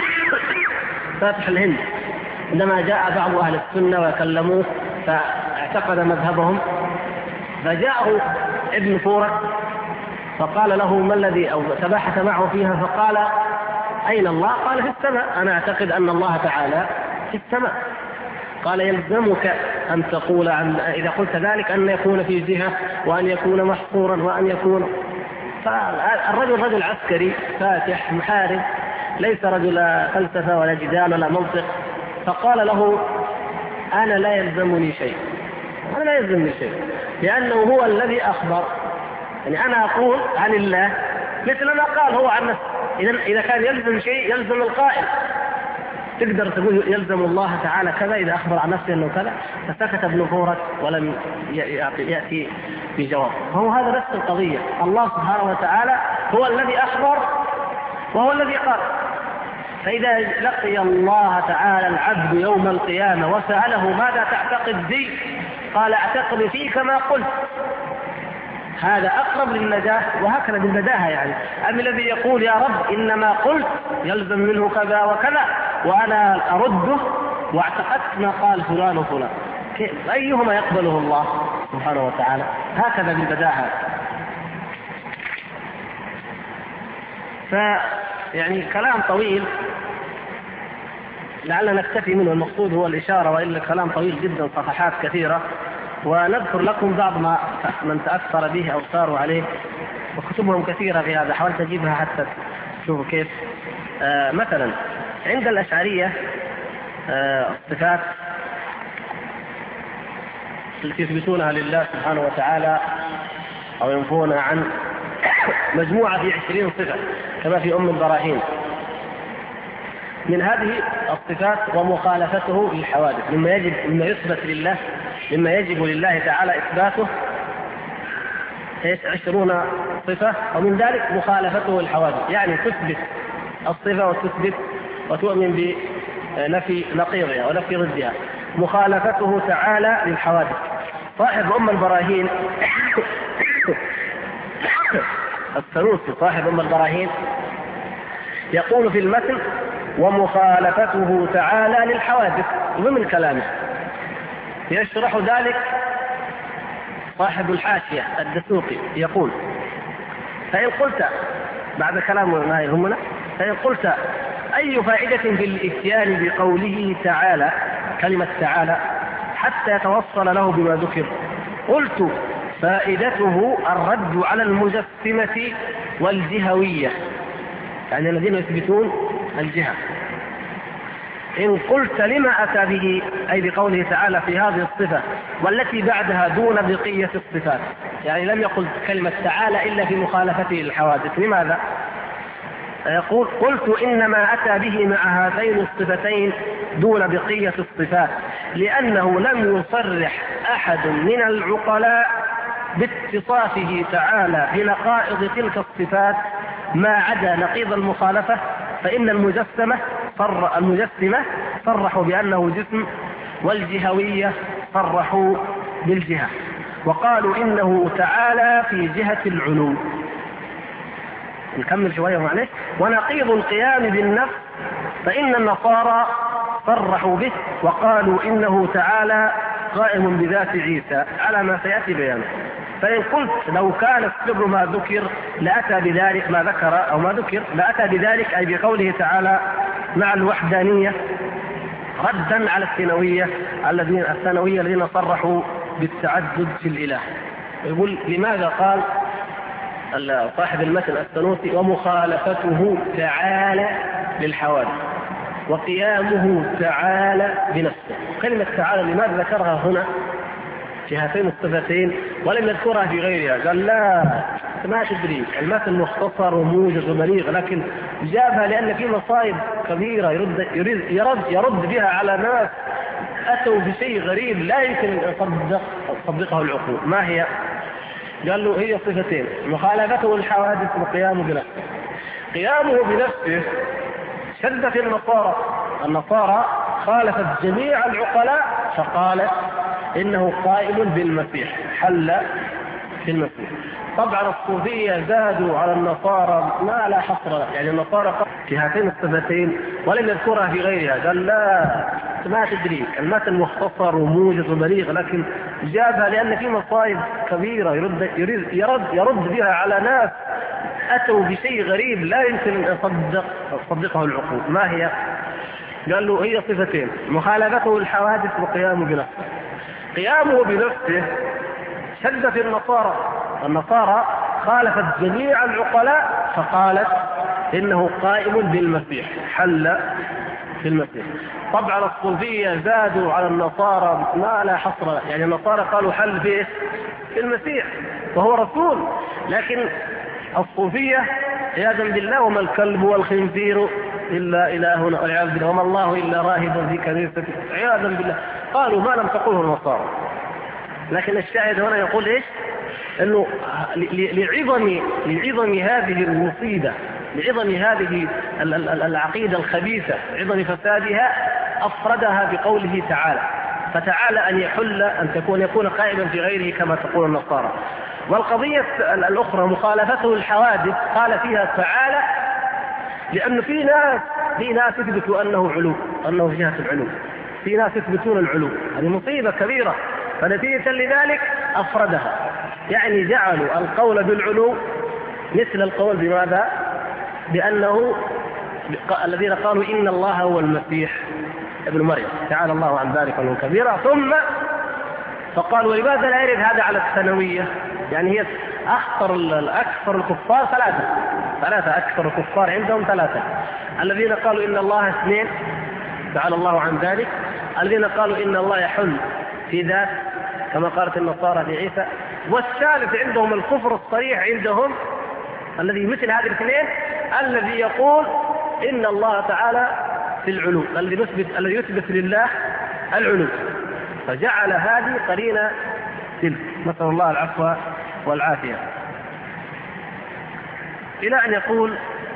الهند، عندما جاء بعض أهل السنة وكلموه فاعتقد مذهبهم، فجاءه ابن فورك فقال له ما الذي، أو تباحث معه فيها، فقال أين الله؟ قال في السماء، أنا أعتقد أن الله تعالى في السماء. قال يلزمك أن تقول إذا قلت ذلك أن يكون في جهة وأن يكون محصورا وأن يكون. فالرجل رجل عسكري فاتح محارب، ليس رجل فلسفة ولا جدال ولا منطق، فقال له أنا لا يلزمني شيء، أنا لا يلزمني شيء، لأنه هو الذي أخبر. يعني أنا أقول عن الله مثل ما قال هو عن نفسه. إذا كان يلزم شيء يلزم القائل. تقدر تقول يلزم الله تعالى كذا إذا أخبر عن نفسه أنه كذا. فسكت ابن فورك ولم يأتي بجواب. هو هذا نفس القضية، الله سبحانه وتعالى هو الذي أخبر وهو الذي قال. فإذا لقي الله تعالى العبد يوم القيامة وسأله ماذا تعتقد بي؟ قال أعتقد فيك ما قلت. هذا أقرب للنجاة، وهكذا بالبداهة. يعني أم الذي يقول يا رب إنما قلت يلزم منه كذا وكذا وأنا أرده واعتقدت ما قال فلان وفلان، أيهما يقبله الله سبحانه وتعالى؟ هكذا بالبداهة. فيعني كلام طويل لعلنا نكتفي منه، المقصود هو الإشارة، وإلا كلام طويل جدا صفحات كثيرة. ونذكر لكم بعض ما من تأثر به أو صاروا عليه، وكتبهم كثيرة في هذا، حاولت أجيبها حتى تشوفوا كيف. مثلا عند الأشعرية الصفات التي يثبتونها لله سبحانه وتعالى أو ينفونها عنه مجموعة في 20 صفة كما في أم البراهين. من هذه الصفات ومخالفته للحوادث، مما يثبت لله، مما يجب لله تعالى إثباته 20 صفة، ومن ذلك مخالفته للحوادث، يعني تثبت الصفة وتثبت وتؤمن بنفي نقيضها ونفي ضدها. مخالفته تعالى للحوادث. صاحب أم البراهين السنوسي صاحب أم البراهين يقول في المتن ومخالفته تعالى للحوادث ضمن كلامه. يشرح ذلك صاحب الحاشية الدسوقي يقول فإن قلت بعد كلام ما يهمنا، فإن قلت أي فائدة في الإتيان بقوله تعالى كلمة تعالى حتى يتوصل له بما ذكر؟ قلت فائدته الرد على المجسمة والجهوية، يعني الذين يثبتون الجهة. إن قلت لما أتى به أي بقوله تعالى في هذه الصفة والتي بعدها دون بقية الصفات، يعني لم يقل كلمة تعالى إلا في مخالفته للحوادث. لماذا؟ يقول قلت إنما أتى به مع هاتين الصفتين دون بقية الصفات لأنه لم يصرح أحد من العقلاء باتصافه تعالى بنقائض تلك الصفات ما عدا نقيض المخالفة، فإن المجسمة صرحوا بأنه جسم، والجهوية صرحوا بالجهة، وقالوا إنه تعالى في جهة العلو. نكمل شوية معلش. ونقيض القيام بالنفس فإن النصارى صرحوا به وقالوا إنه تعالى قائم بذات عيسى على ما سيأتي بيانه. فإن قلت لو كان السر ما ذكر لأتى بذلك ما ذكر أو ما ذكر لأتى بذلك أي بقوله تعالى مع الوحدانية ردا على الثانوية الذين صرحوا بالتعدد في الإله. يقول لماذا قال صاحب المتن السنوسي ومخالفته تعالى للحوادث وقيامه تعالى بنفسه؟ كلمة تعالى لماذا ذكرها هنا في هاتين الصفتين ولم يذكرها في غيرها؟ قال لا ما تدري، المتن مختصر وموجز وبليغ، لكن جابها لأن في مصائب كبيرة يرد بها على ناس أتوا بشيء غريب لا يمكن أن تصدقه العقول. ما هي؟ قال له هي صفتين: مخالفته الحوادث وقيامه بنفسه. قيامه بنفسه شد في النصارى خالفت جميع العقلاء فقالت إنه قائم بالمسيح، حل في المسيح. طبعا الصوفية زادوا على النصارى ما لا حصر له، يعني النصارى في هاتين الصفتين ولم يذكرها في غيرها. قال لا ما تدري، المتن مختصر وموجز وبليغ، لكن جابها لأن في مصائب كبيرة يرد بها على ناس أتوا بشيء غريب لا يمكن أن تصدقه العقول. ما هي؟ قال له هي صفتين: مخالفته الحوادث وقيامه بنفسه. قيامه بنفسه شد في النصارى خالفت جميع العقلاء فقالت إنه قائم بالمسيح، حل في المسيح. طبعا الصوفية زادوا على النصارى ما لا حصر له، يعني النصارى قالوا حل في المسيح وهو رسول، لكن الصوفية عياذا بالله وما الكلب والخنزير إلا إلهنا والعياذ بالله وما الله إلا راهب في كنيسة عياذا بالله، قالوا ما لم تقوله النصارى. لكن الشاهد هنا يقول إيش؟ أنه لعظم هذه المصيبة، لعظم هذه العقيدة الخبيثة، عظم فسادها، أفردها بقوله تعالى. فتعالى أن يحل أن يكون قائما في غيره كما تقول النصارى. والقضية الأخرى مخالفته الحوادث قال فيها تعالى لأنه في ناس يثبتوا أنه علو، أنه في جهة العلو، في ناس يثبتون العلو، هذه مصيبة كبيرة. فنتيجة لذلك أفردها، يعني جعلوا القول بالعلو مثل القول بماذا؟ بأنه الذين قالوا إن الله هو المسيح ابن مريم تعالى الله عن ذلك علوا كبيرا. ثم فقالوا لماذا لا يرد هذا على الثانوية؟ يعني هي أكثر الكفار ثلاثة أكثر الكفار عندهم ثلاثة: الذين قالوا إن الله اثنين تعالى الله عن ذلك، الذين قالوا إن الله يحل في ذات كما قالت النصارى في عيسى، والثالث عندهم الكفر الصريح عندهم الذي مثل هذه الاثنين الذي يقول إن الله تعالى في العلو، الذي يثبت لله العلو. فجعل هذه قرينة تلك، نسأل الله العفو والعافية، إلى أن يقول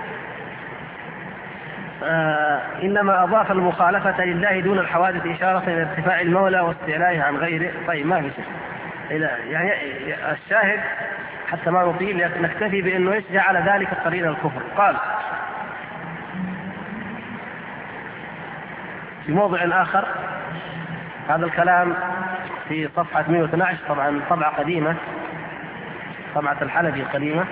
إنما أضاف المخالفة لله دون الحوادث إشارة إلى ارتفاع المولى واستعلائه عن غيره. طيب ما في شيء، يعني الشاهد حتى ما نطيل نكتفي بأنه جعل ذلك قرين الكفر. قال في موضع آخر هذا الكلام في صفحة 112، طبعا طبعة قديمة، طبعة الحلبي القديمة،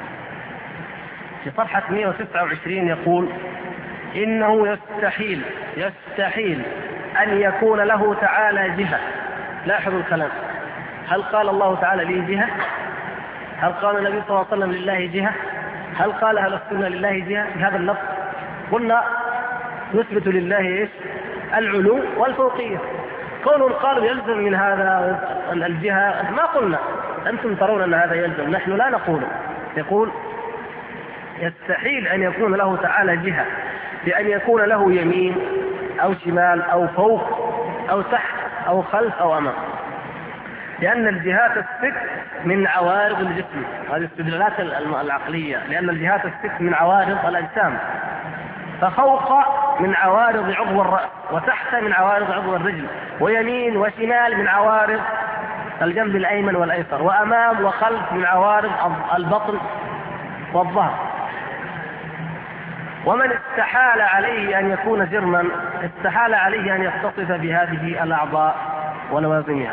في صفحة 129 يقول إنه يستحيل أن يكون له تعالى جهة. لاحظوا الكلام، هل قال الله تعالى لي جهة؟ هل قال النبي صلى الله عليه وسلم لله جهة؟ هل قال أهل السنة لله جهة بهذا اللفظ؟ قلنا نثبت لله العلو والفوقية. كونهم قالوا يلزم من هذا الجهة، ما قلنا أنتم ترون أن هذا يلزم، نحن لا نقول. يقول يستحيل أن يكون له تعالى جهة بأن يكون له يمين أو شمال أو فوق أو تحت أو خلف أو أمام، لأن الجهات الست من عوارض الجسم. هذه الاستدلالات العقلية، لأن الجهات الست من عوارض الأجسام، ففوق من عوارض عضو الرأس، وتحت من عوارض عضو الرجل، ويمين وشمال من عوارض الجنب الأيمن والأيسر، وأمام وخلف من عوارض البطن والظهر. ومن استحال عليه أن يكون جرما استحال عليه أن يتصف بهذه الأعضاء ولوازمها.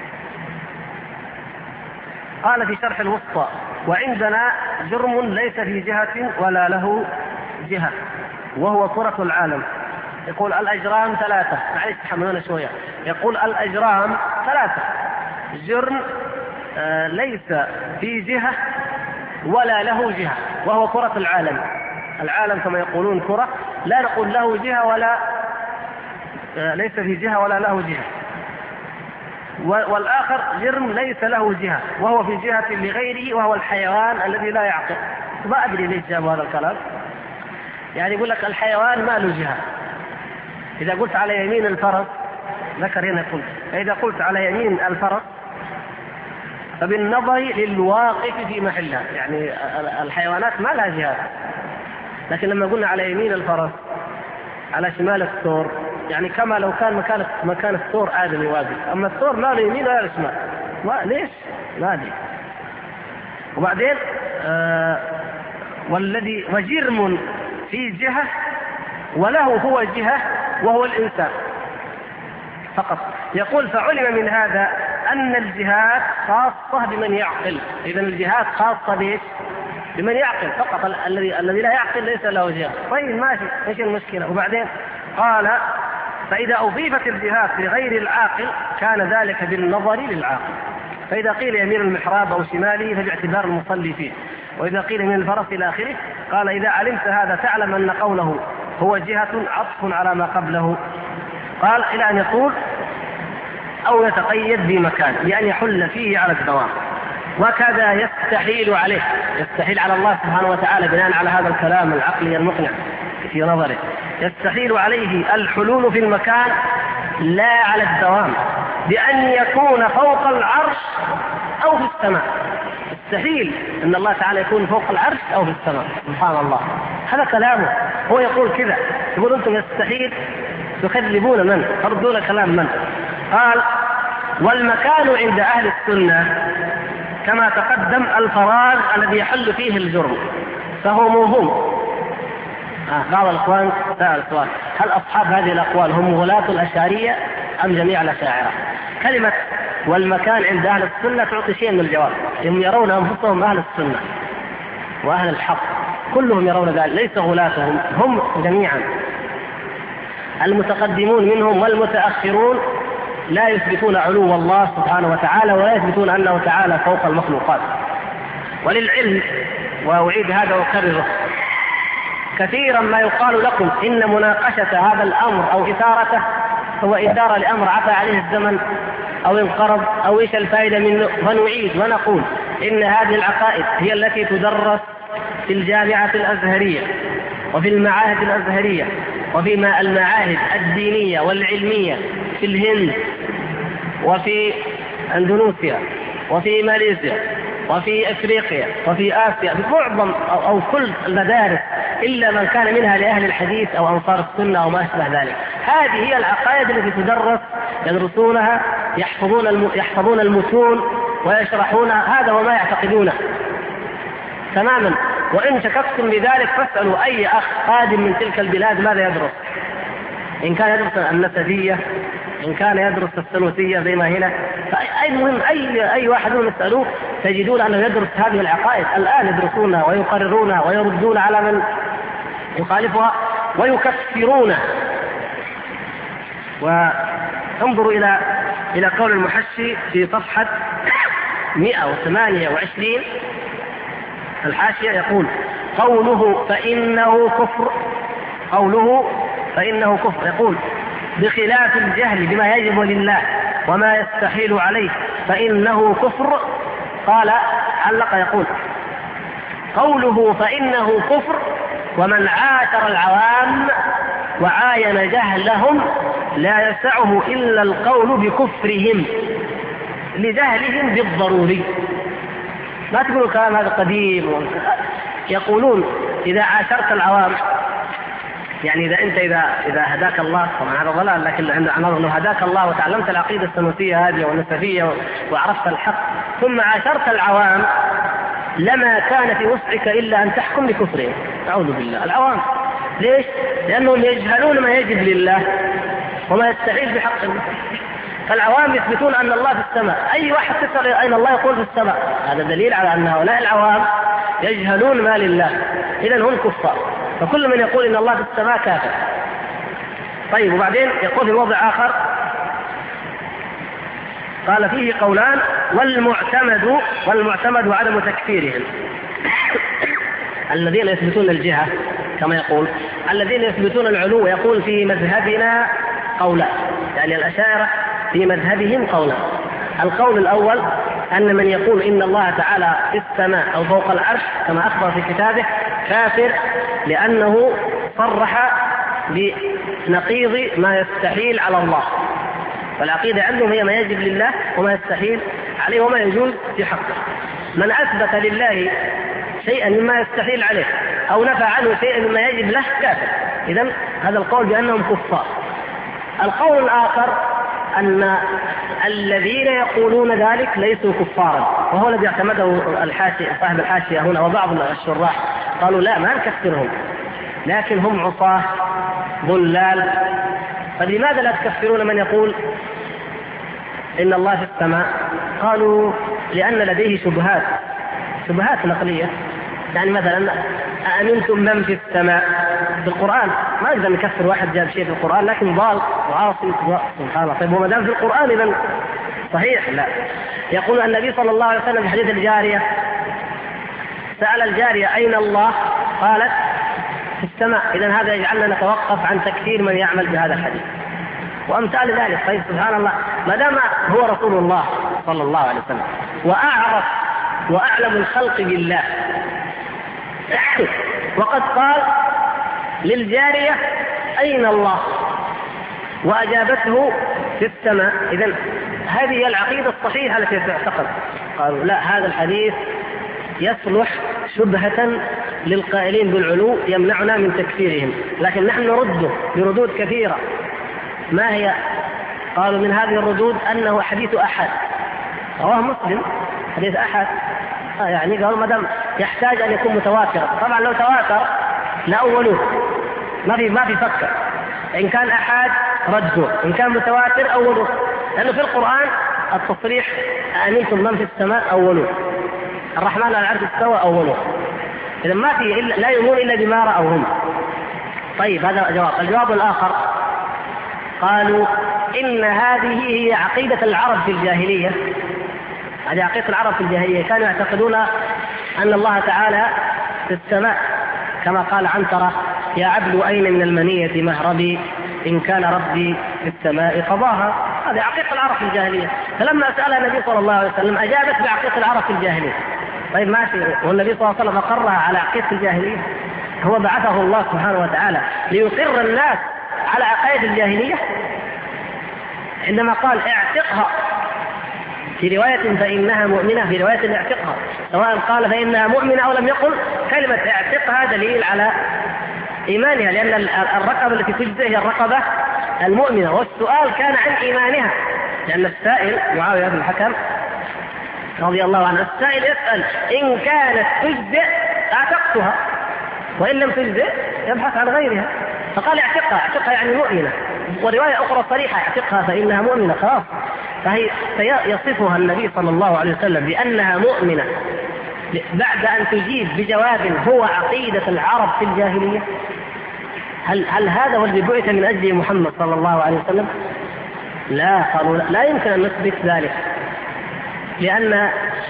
قال في شرح الوسطى: وعندنا جرم ليس في جهة ولا له جهة، وهو كرة العالم. يقول الأجرام ثلاثة، معلش تحملونا شوية. يقول الأجرام ثلاثة: جرم ليس في جهة ولا له جهة، وهو كرة العالم. العالم كما يقولون كرة، لا نقول له جهة ولا ليس في جهة ولا له جهة. والآخر جرم ليس له جهة وهو في جهة لغيره، وهو الحيوان الذي لا يعقل. ما أدري ليش جابوا هذا الكلام. يعني يقول لك الحيوان ما له جهة. إذا قلت على يمين الفرس، ذكر هنا قلت، إذا قلت على يمين الفرس فبالنظر للواقف في محلها، يعني الحيوانات ما لها جهات. لكن لما قلنا على يمين الفرس على شمال الثور، يعني كما لو كان مكان الثور آدمي واقف، أما الثور لا له يمين ولا له شمال. ليش؟ ما أدري. وبعدين وجرم في جهة وله هو جهة، وهو الإنسان فقط. يقول: فعلم من هذا أن الجهات خاصة بمن يعقل. إذن الجهات خاصة بإيش؟ بمن يعقل فقط. الذي لا يعقل ليس له جهة. طيب ماشي، ايش المشكلة؟ وبعدين قال: فإذا أضيفت الجهات لغير العاقل كان ذلك بالنظر للعاقل. فإذا قيل يمين المحراب أو شماله فباعتبار المصلي فيه، وإذا قيل من الفرس إلى آخره. قال: إذا علمت هذا تعلم أن قوله هو جهة عطف على ما قبله. قال: إلى أن يقول: أو يتقيد بمكان، يعني يحل فيه على الدوام. وكذا يستحيل على الله سبحانه وتعالى بناء على هذا الكلام العقلي المقنع في نظره، يستحيل عليه الحلول في المكان لا على الدوام، بأن يكون فوق العرش أو في السماء. يستحيل أن الله تعالى يكون فوق العرش أو في السماء، سبحان الله. هذا كلامه، هو يقول كذا. يقول: أنتم يستحيل تكذبون من؟ تردون كلام من؟ قال: والمكان عند أهل السنة كما تقدم الفراغ الذي يحل فيه الجرم، فهو موهوم. بعض الأخوان سأل سؤال: هل أصحاب هذه الأقوال هم غلاة الأشعرية أم جميع الأشاعرة؟ كلمة والمكان عند أهل السنة تعطي شيء من الجواب. هم يرون أنفسهم أهل السنة وأهل الحق، كلهم يرون ذلك، ليس غلاتهم، هم جميعا. المتقدمون منهم والمتأخرون لا يثبتون علو الله سبحانه وتعالى، ولا يثبتون أنه تعالى فوق المخلوقات. وللعلم، وأعيد هذا وأكرره، كثيرا ما يقال لكم إن مناقشة هذا الأمر أو إثارته هو إثارة لأمر عفى عليه الزمن أو انقرض أو إيش الفائدة منه، فنعيد ونقول إن هذه العقائد هي التي تدرس في الجامعة الأزهرية وفي المعاهد الأزهرية وفي المعاهد الدينية والعلمية في الهند وفي أندونيسيا وفي ماليزيا وفي أفريقيا وفي آسيا، بمعظم أو كل المدارس إلا من كان منها لأهل الحديث أو أنصار السنة أو ما أشبه ذلك. هذه هي العقائد التي تدرس، يدرسونها، يحفظون المتون ويشرحونها. هذا وما يعتقدونه تماما. وإن شككتم بذلك فاسألوا أي أخ قادم من تلك البلاد ماذا يدرس، إن كان يدرس النسبية، إن كان يدرس الثلوثية زي ما هنا. فالمهم أي واحد منهم يسألوه تجدون أنه يدرس هذه العقائد. الآن يدرسونها ويقررونها ويردون على من يخالفها ويكفرونه. وانظروا إلى قول المحشي في صفحة 128 الحاشية، يقول: قوله فإنه كفر، يقول: بخلاف الجهل بما يجب لله وما يستحيل عليه فإنه كفر. قال علق يقول: قوله فإنه كفر، ومن عاشر العوام وعاين جهلهم لا يسعه إلا القول بكفرهم لجهلهم بالضروري. ما تقولوا كلام هذا قديم. يقولون إذا عاشرت العوام، يعني إذا هداك الله، طبعا هذا ضلال، لكن عند لو هداك الله وتعلمت العقيدة السنوسية هذه والنسفية وعرفت الحق ثم عاشرت العوام لما كان في وسعك إلا أن تحكم بكفرهم. أعوذ بالله. العوام ليش؟ لأنهم يجهلون ما يجب لله وما يستحيل بحق الله. فالعوام يثبتون أن الله في السماء، أي واحد تسأل أين الله يقول في السماء. هذا دليل على أن هؤلاء العوام يجهلون ما لله، إذن هم كفار. فكل من يقول إن الله في السماء كافر. طيب، وبعدين يقول في موضع آخر قال فيه قولان: والمعتمد عدم تكفيرهم. الذين يثبتون الجهة كما يقول، الذين يثبتون العلو يقول في مذهبنا قولان، يعني الأشاعرة في مذهبهم قولان. القول الأول أن من يقول إن الله تعالى في السماء أو فوق العرش كما أخبر في كتابه كافر، لأنه صرح بنقيض ما يستحيل على الله. فالعقيدة عندهم هي ما يجب لله وما يستحيل عليه وما يجوز في حقه. من أثبت لله شيئا مما يستحيل عليه أو نفى عنه شيئا مما يجب له كافر. إذن هذا القول بأنهم كفار. القول الآخر أن الذين يقولون ذلك ليسوا كفارا، وهو الذي اعتمده صاحب الحاشية هنا وبعض الشراح، قالوا لا، ما نكفرهم، لكن هم عصاة ضلال. فلماذا لا تكفرون من يقول إن الله في السماء؟ قالوا لأن لديه شبهات نقلية. يعني مثلا أأمنتم من في السماء في القرآن، ما يقدر نكفر واحد جاب شيء في القرآن لكن ضال وعاصي سبحان الله. طيب، وما دام في القرآن إذن صحيح؟ لا. يقول النبي صلى الله عليه وسلم في حديث الجارية، سأل الجارية أين الله؟ قالت في السماء. إذن هذا يجعلنا نتوقف عن تكفير من يعمل بهذا الحديث وأمثال ذلك. طيب، سبحان الله، ما دام هو رسول الله صلى الله عليه وسلم وأعرف وأعلم الخلق بالله، وقد قال للجارية أين الله وأجابته في السماء، إذن هذه هي العقيدة الصحيحة التي تعتقد. قالوا لا، هذا الحديث يصلح شبهة للقائلين بالعلو يمنعنا من تكفيرهم، لكن نحن نرده بردود كثيرة. ما هي؟ قالوا من هذه الردود أنه حديث أحد، رواه مسلم، حديث أحد. يعني قالوا ما دام يحتاج أن يكون متواترا. طبعا لو تواتر لأولوه، ما في فكر. إن كان أحد رده، إن كان متواتر أولوه، لأنه في القرآن التصريح أأمنتم من في السماء أولوه، الرحمن على العرش استوى أولوه. إذا ما في لا يؤمنون إلا بما رأوا هم. طيب، هذا جواب. الجواب الآخر قالوا إن هذه هي عقيدة العرب في الجاهلية. هذه عقيدة العرب في الجاهلية، كانوا يعتقدون أن الله تعالى في السماء، كما قال عنترة: يا عبد أين من المنية مهربي إن كان ربي في السماء قضاها. هذه عقيدة العرب في الجاهلية. فلما سألها النبي صلى الله عليه وسلم أجابت بعقيدة العرب في الجاهلية. طيب ماشي، والنبي صلى الله عليه وسلم أقرها على عقيدة الجاهلية. هو بعثه الله سبحانه وتعالى ليقر الناس على عقائد الجاهلية. عندما قال اعتقها في رواية فإنها مؤمنة، في رواية اعتقها، سواء قال فإنها مؤمنة أو لم يقل، كلمة اعتقها دليل على إيمانها، لأن الرقبة التي تجزئ هي الرقبة المؤمنة. والسؤال كان عن إيمانها، لأن السائل معاوية بن الحكم رضي الله عنه، السائل يسأل إن كانت تجزئ اعتقتها، وإن لم تجزئ يبحث عن غيرها. فقال اعتقها يعني مؤمنة. ورواية أخرى صريحة اعتقها فإنها مؤمنة، خلاص. فهي يصفها النبي صلى الله عليه وسلم بأنها مؤمنة بعد أن تجيب بجواب هو عقيدة العرب في الجاهلية. هل هذا هو الذي بعث من أجل محمد صلى الله عليه وسلم؟ لا، قالوا لا يمكن أن نثبت ذلك، لأن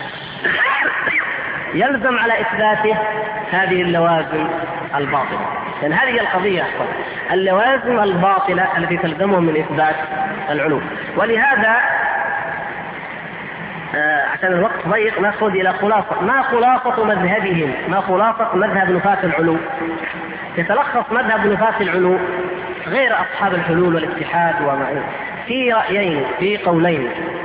يلزم على إثباته هذه اللوازم الباطلة. لأن هذه القضية اللوازم الباطلة التي تلزمهم من إثبات العلو. ولهذا عشان الوقت ضيق نأخذ إلى خلاصة. ما خلاصة مذهبهم؟ ما خلاصة مذهب نفاة العلو؟ يتلخص مذهب نفاة العلو غير أصحاب الحلول والاتحاد في رأيين، في قولين.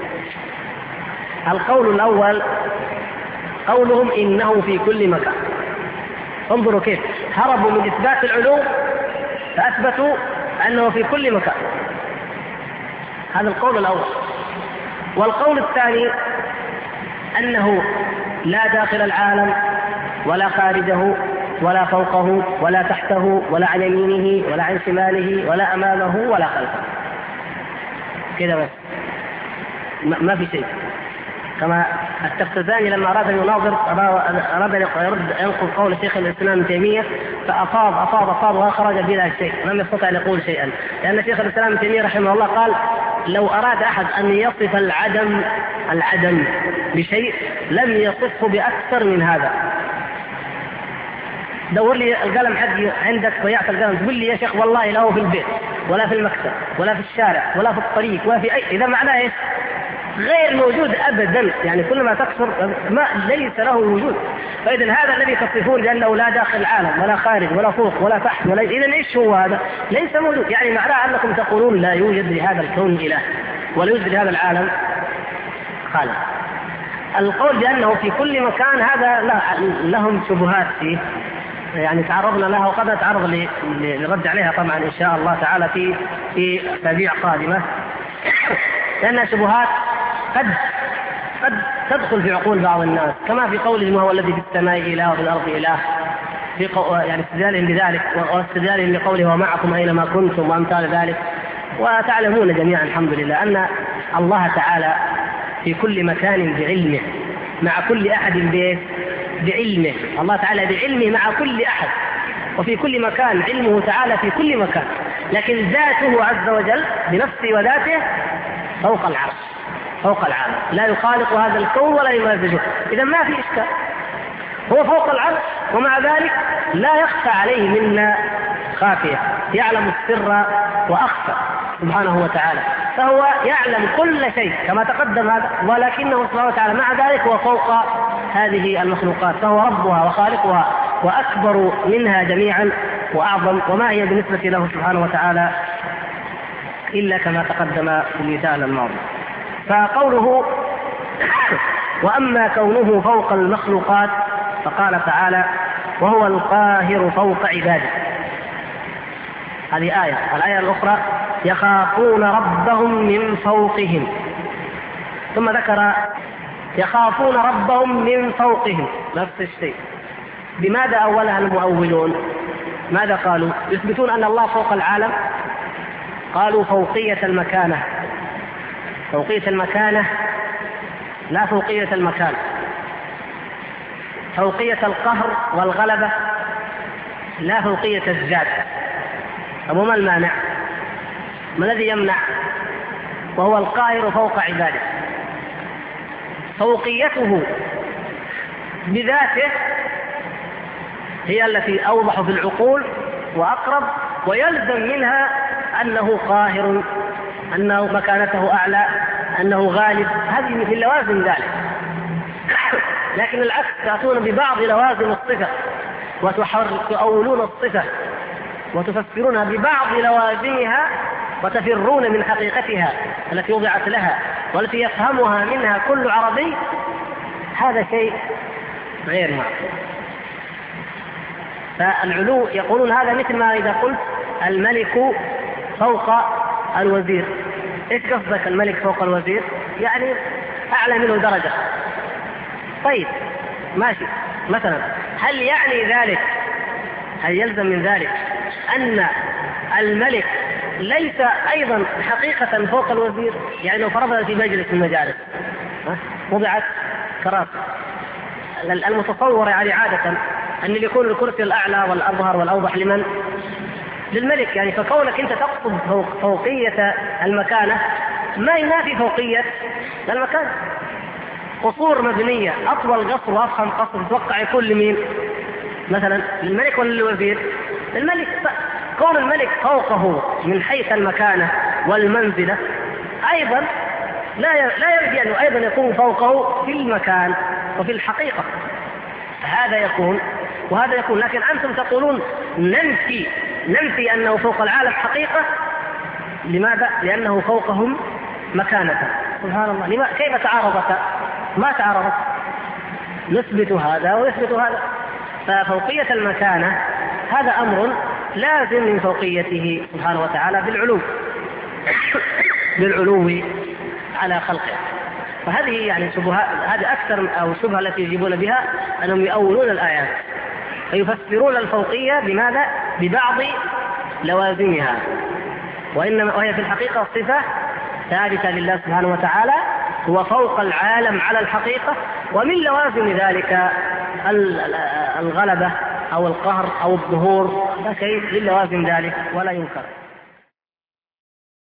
القول الأول قولهم إنه في كل مكان. انظروا كيف هربوا من إثبات العلو فأثبتوا أنه في كل مكان. هذا القول الأول. والقول الثاني أنه لا داخل العالم ولا خارجه ولا فوقه ولا تحته ولا عن يمينه ولا عن شماله ولا أمامه ولا خلفه. كذا بس، ما في شيء. كما التفتزاني لما أراد أن يناظر أراد أن ينقل قول شيخ الإسلام ابن تيمية فأفاض وخرج بلا شيء، لم يستطع أن يقول شيئا، لأن شيخ الإسلام ابن تيمية رحمه الله قال لو أراد أحد أن يصف العدم بشيء لم يصفه بأكثر من هذا. دور لي القلم حقي عندك، ضيعت القلم، تقول لي يا شيخ والله لا هو في البيت ولا في المكتب ولا في الشارع ولا في الطريق ولا في أي، إذا معناه إيش؟ غير موجود أبدا، يعني كل ما تكثر ما ليس له وجود. فإذا هذا الذي تصفون بأنه لا داخل العالم ولا خارج ولا فوق ولا تحت ولا، إذا إيش هو هذا؟ ليس موجود، يعني معناه أنكم تقولون لا يوجد لهذا الكون إله ولا يوجد لهذا العالم خالق. القول بأنه في كل مكان هذا لهم شبهات فيه، يعني تعرضنا لها وقد نتعرض لرد عليها طبعا إن شاء الله تعالى في أسابيع قادمة، لأنها شبهات قد تدخل في عقول بعض الناس، كما في قولهم هو الذي في السماء إله وفي الأرض إله، يعني استدلالهم بذلك واستدلالهم بقوله ومعكم أينما كنتم وأمثال ذلك. وتعلمون جميعا الحمد لله أن الله تعالى في كل مكان بعلمه مع كل أحد بعلمه، الله تعالى بعلمه مع كل أحد، وفي كل مكان علمه تعالى في كل مكان، لكن ذاته عز وجل بنفسه وذاته فوق العرش فوق العالم، لا يخالق هذا الكون ولا يمازجه. إذا ما في إشكال، هو فوق العرش ومع ذلك لا يخفى عليه منا خافية، يعلم السر وأخفى سبحانه وتعالى، فهو يعلم كل شيء كما تقدم هذا، ولكنه سبحانه وتعالى مع ذلك هو فوق هذه المخلوقات، فهو ربها وخالقها وأكبر منها جميعا وأعظم، وما هي بالنسبة له سبحانه وتعالى إلا كما تقدم في المثال الماضي. فقوله وأما كونه فوق المخلوقات فقال تعالى وهو القاهر فوق عباده، هذه آية. الآية الأخرى يخافون ربهم من فوقهم، ثم ذكر يخافون ربهم من فوقهم نفس الشيء. بماذا أولها المؤولون؟ ماذا قالوا؟ يثبتون أن الله فوق العالم، قالوا فوقية المكانة، فوقية المكانة لا فوقية المكان، فوقية القهر والغلبة لا فوقية الذات. أبو ما المانع؟ ما الذي يمنع؟ وهو القاهر فوق عباده، فوقيته بذاته هي التي أوضح في العقول وأقرب، ويلزم منها أنه قاهر، أنه مكانته أعلى، أنه غالب، هذه مثل لوازم ذلك. لكن العكس، تأتون ببعض لوازم الصفة وتؤولون الصفة وتفسرونها ببعض لوازمها وتفرون من حقيقتها التي وضعت لها والتي يفهمها منها كل عربي، هذا شيء غير معقول. فالعلو يقولون هذا مثل ما إذا قلت الملك فوق الوزير، إيش قصدك الملك فوق الوزير؟ يعني أعلى منه درجة. طيب ماشي، مثلا هل يعني ذلك، هل يلزم من ذلك أن الملك ليس أيضا حقيقة فوق الوزير؟ يعني لو فرضنا في مجلس من المجالس وضعت كراسي، المتصور يعني عادة أن يكون الكرسي الأعلى والأظهر والأوضح لمن؟ للملك. يعني فكونك أنت تقصد فوقية المكانة ما ينافي فوقية المكان. قصور مبنية، أطول قصر وأفخم قصر، تتوقع يكون لمين؟ مثلا للملك ولا للوزير؟ الملك. كون الملك فوقه من حيث المكانة والمنزلة أيضا لا يرجع أنه أيضا يكون فوقه في المكان وفي الحقيقة، هذا يكون وهذا يكون. لكن أنتم تقولون ننفي أنه فوق العالم حقيقة. لماذا؟ لأنه فوقهم مكانة. سبحان الله، كيف تعارضت؟ ما تعارضت، نثبت هذا ويثبت هذا. ففوقية المكانة هذا أمر لازم من فوقيته سبحانه وتعالى بالعلو على خلقه. فهذه يعني شبهة، هذه أكثر أو شبهة التي يجيبون بها أنهم يؤولون الآيات فيفسرون الفوقية بماذا؟ ببعض لوازمها، وهي في الحقيقة صفة ثابتة لله سبحانه وتعالى، هو فوق العالم على الحقيقة، ومن لوازم ذلك الغلبة أو القهر أو الظهور، لا شيء من لوازم ذلك ولا ينكر.